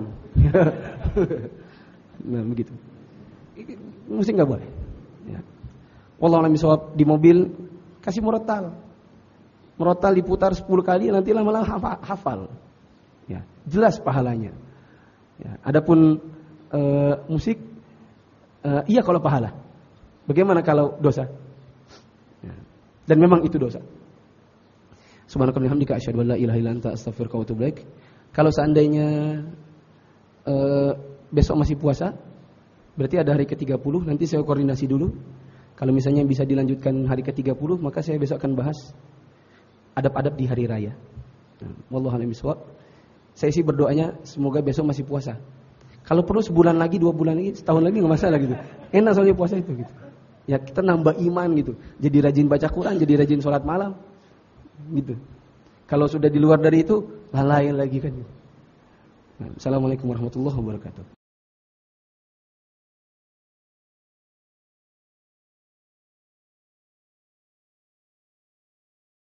Nah, begitu. Musik nggak boleh. Ya. Wallahu a'lam bishawab. Di mobil kasih murotal. Murotal diputar 10 kali, nanti lama-lama hafal. Ya, jelas pahalanya. Ya, adapun musik, iya kalau pahala. Bagaimana kalau dosa? Ya. Dan memang itu dosa. Subhanakallahumma wa bihamdika asyhadu an la ilaha illa anta astaghfiruka wa atubu ilaik. Kalau seandainya besok masih puasa, berarti ada hari ke-30, nanti saya koordinasi dulu. Kalau misalnya bisa dilanjutkan hari ke-30, maka saya besok akan bahas adab-adab di hari raya. Wallahu a'lam bishawab. Saya sih berdoanya semoga besok masih puasa. Kalau perlu sebulan lagi, 2 bulan lagi, setahun lagi enggak masalah gitu. Enak soalnya puasa itu gitu. Ya kita nambah iman gitu. Jadi rajin baca Quran, jadi rajin sholat malam. Gitu. Kalau sudah di luar dari itu, lalai lagi kan. Assalamualaikum warahmatullahi wabarakatuh.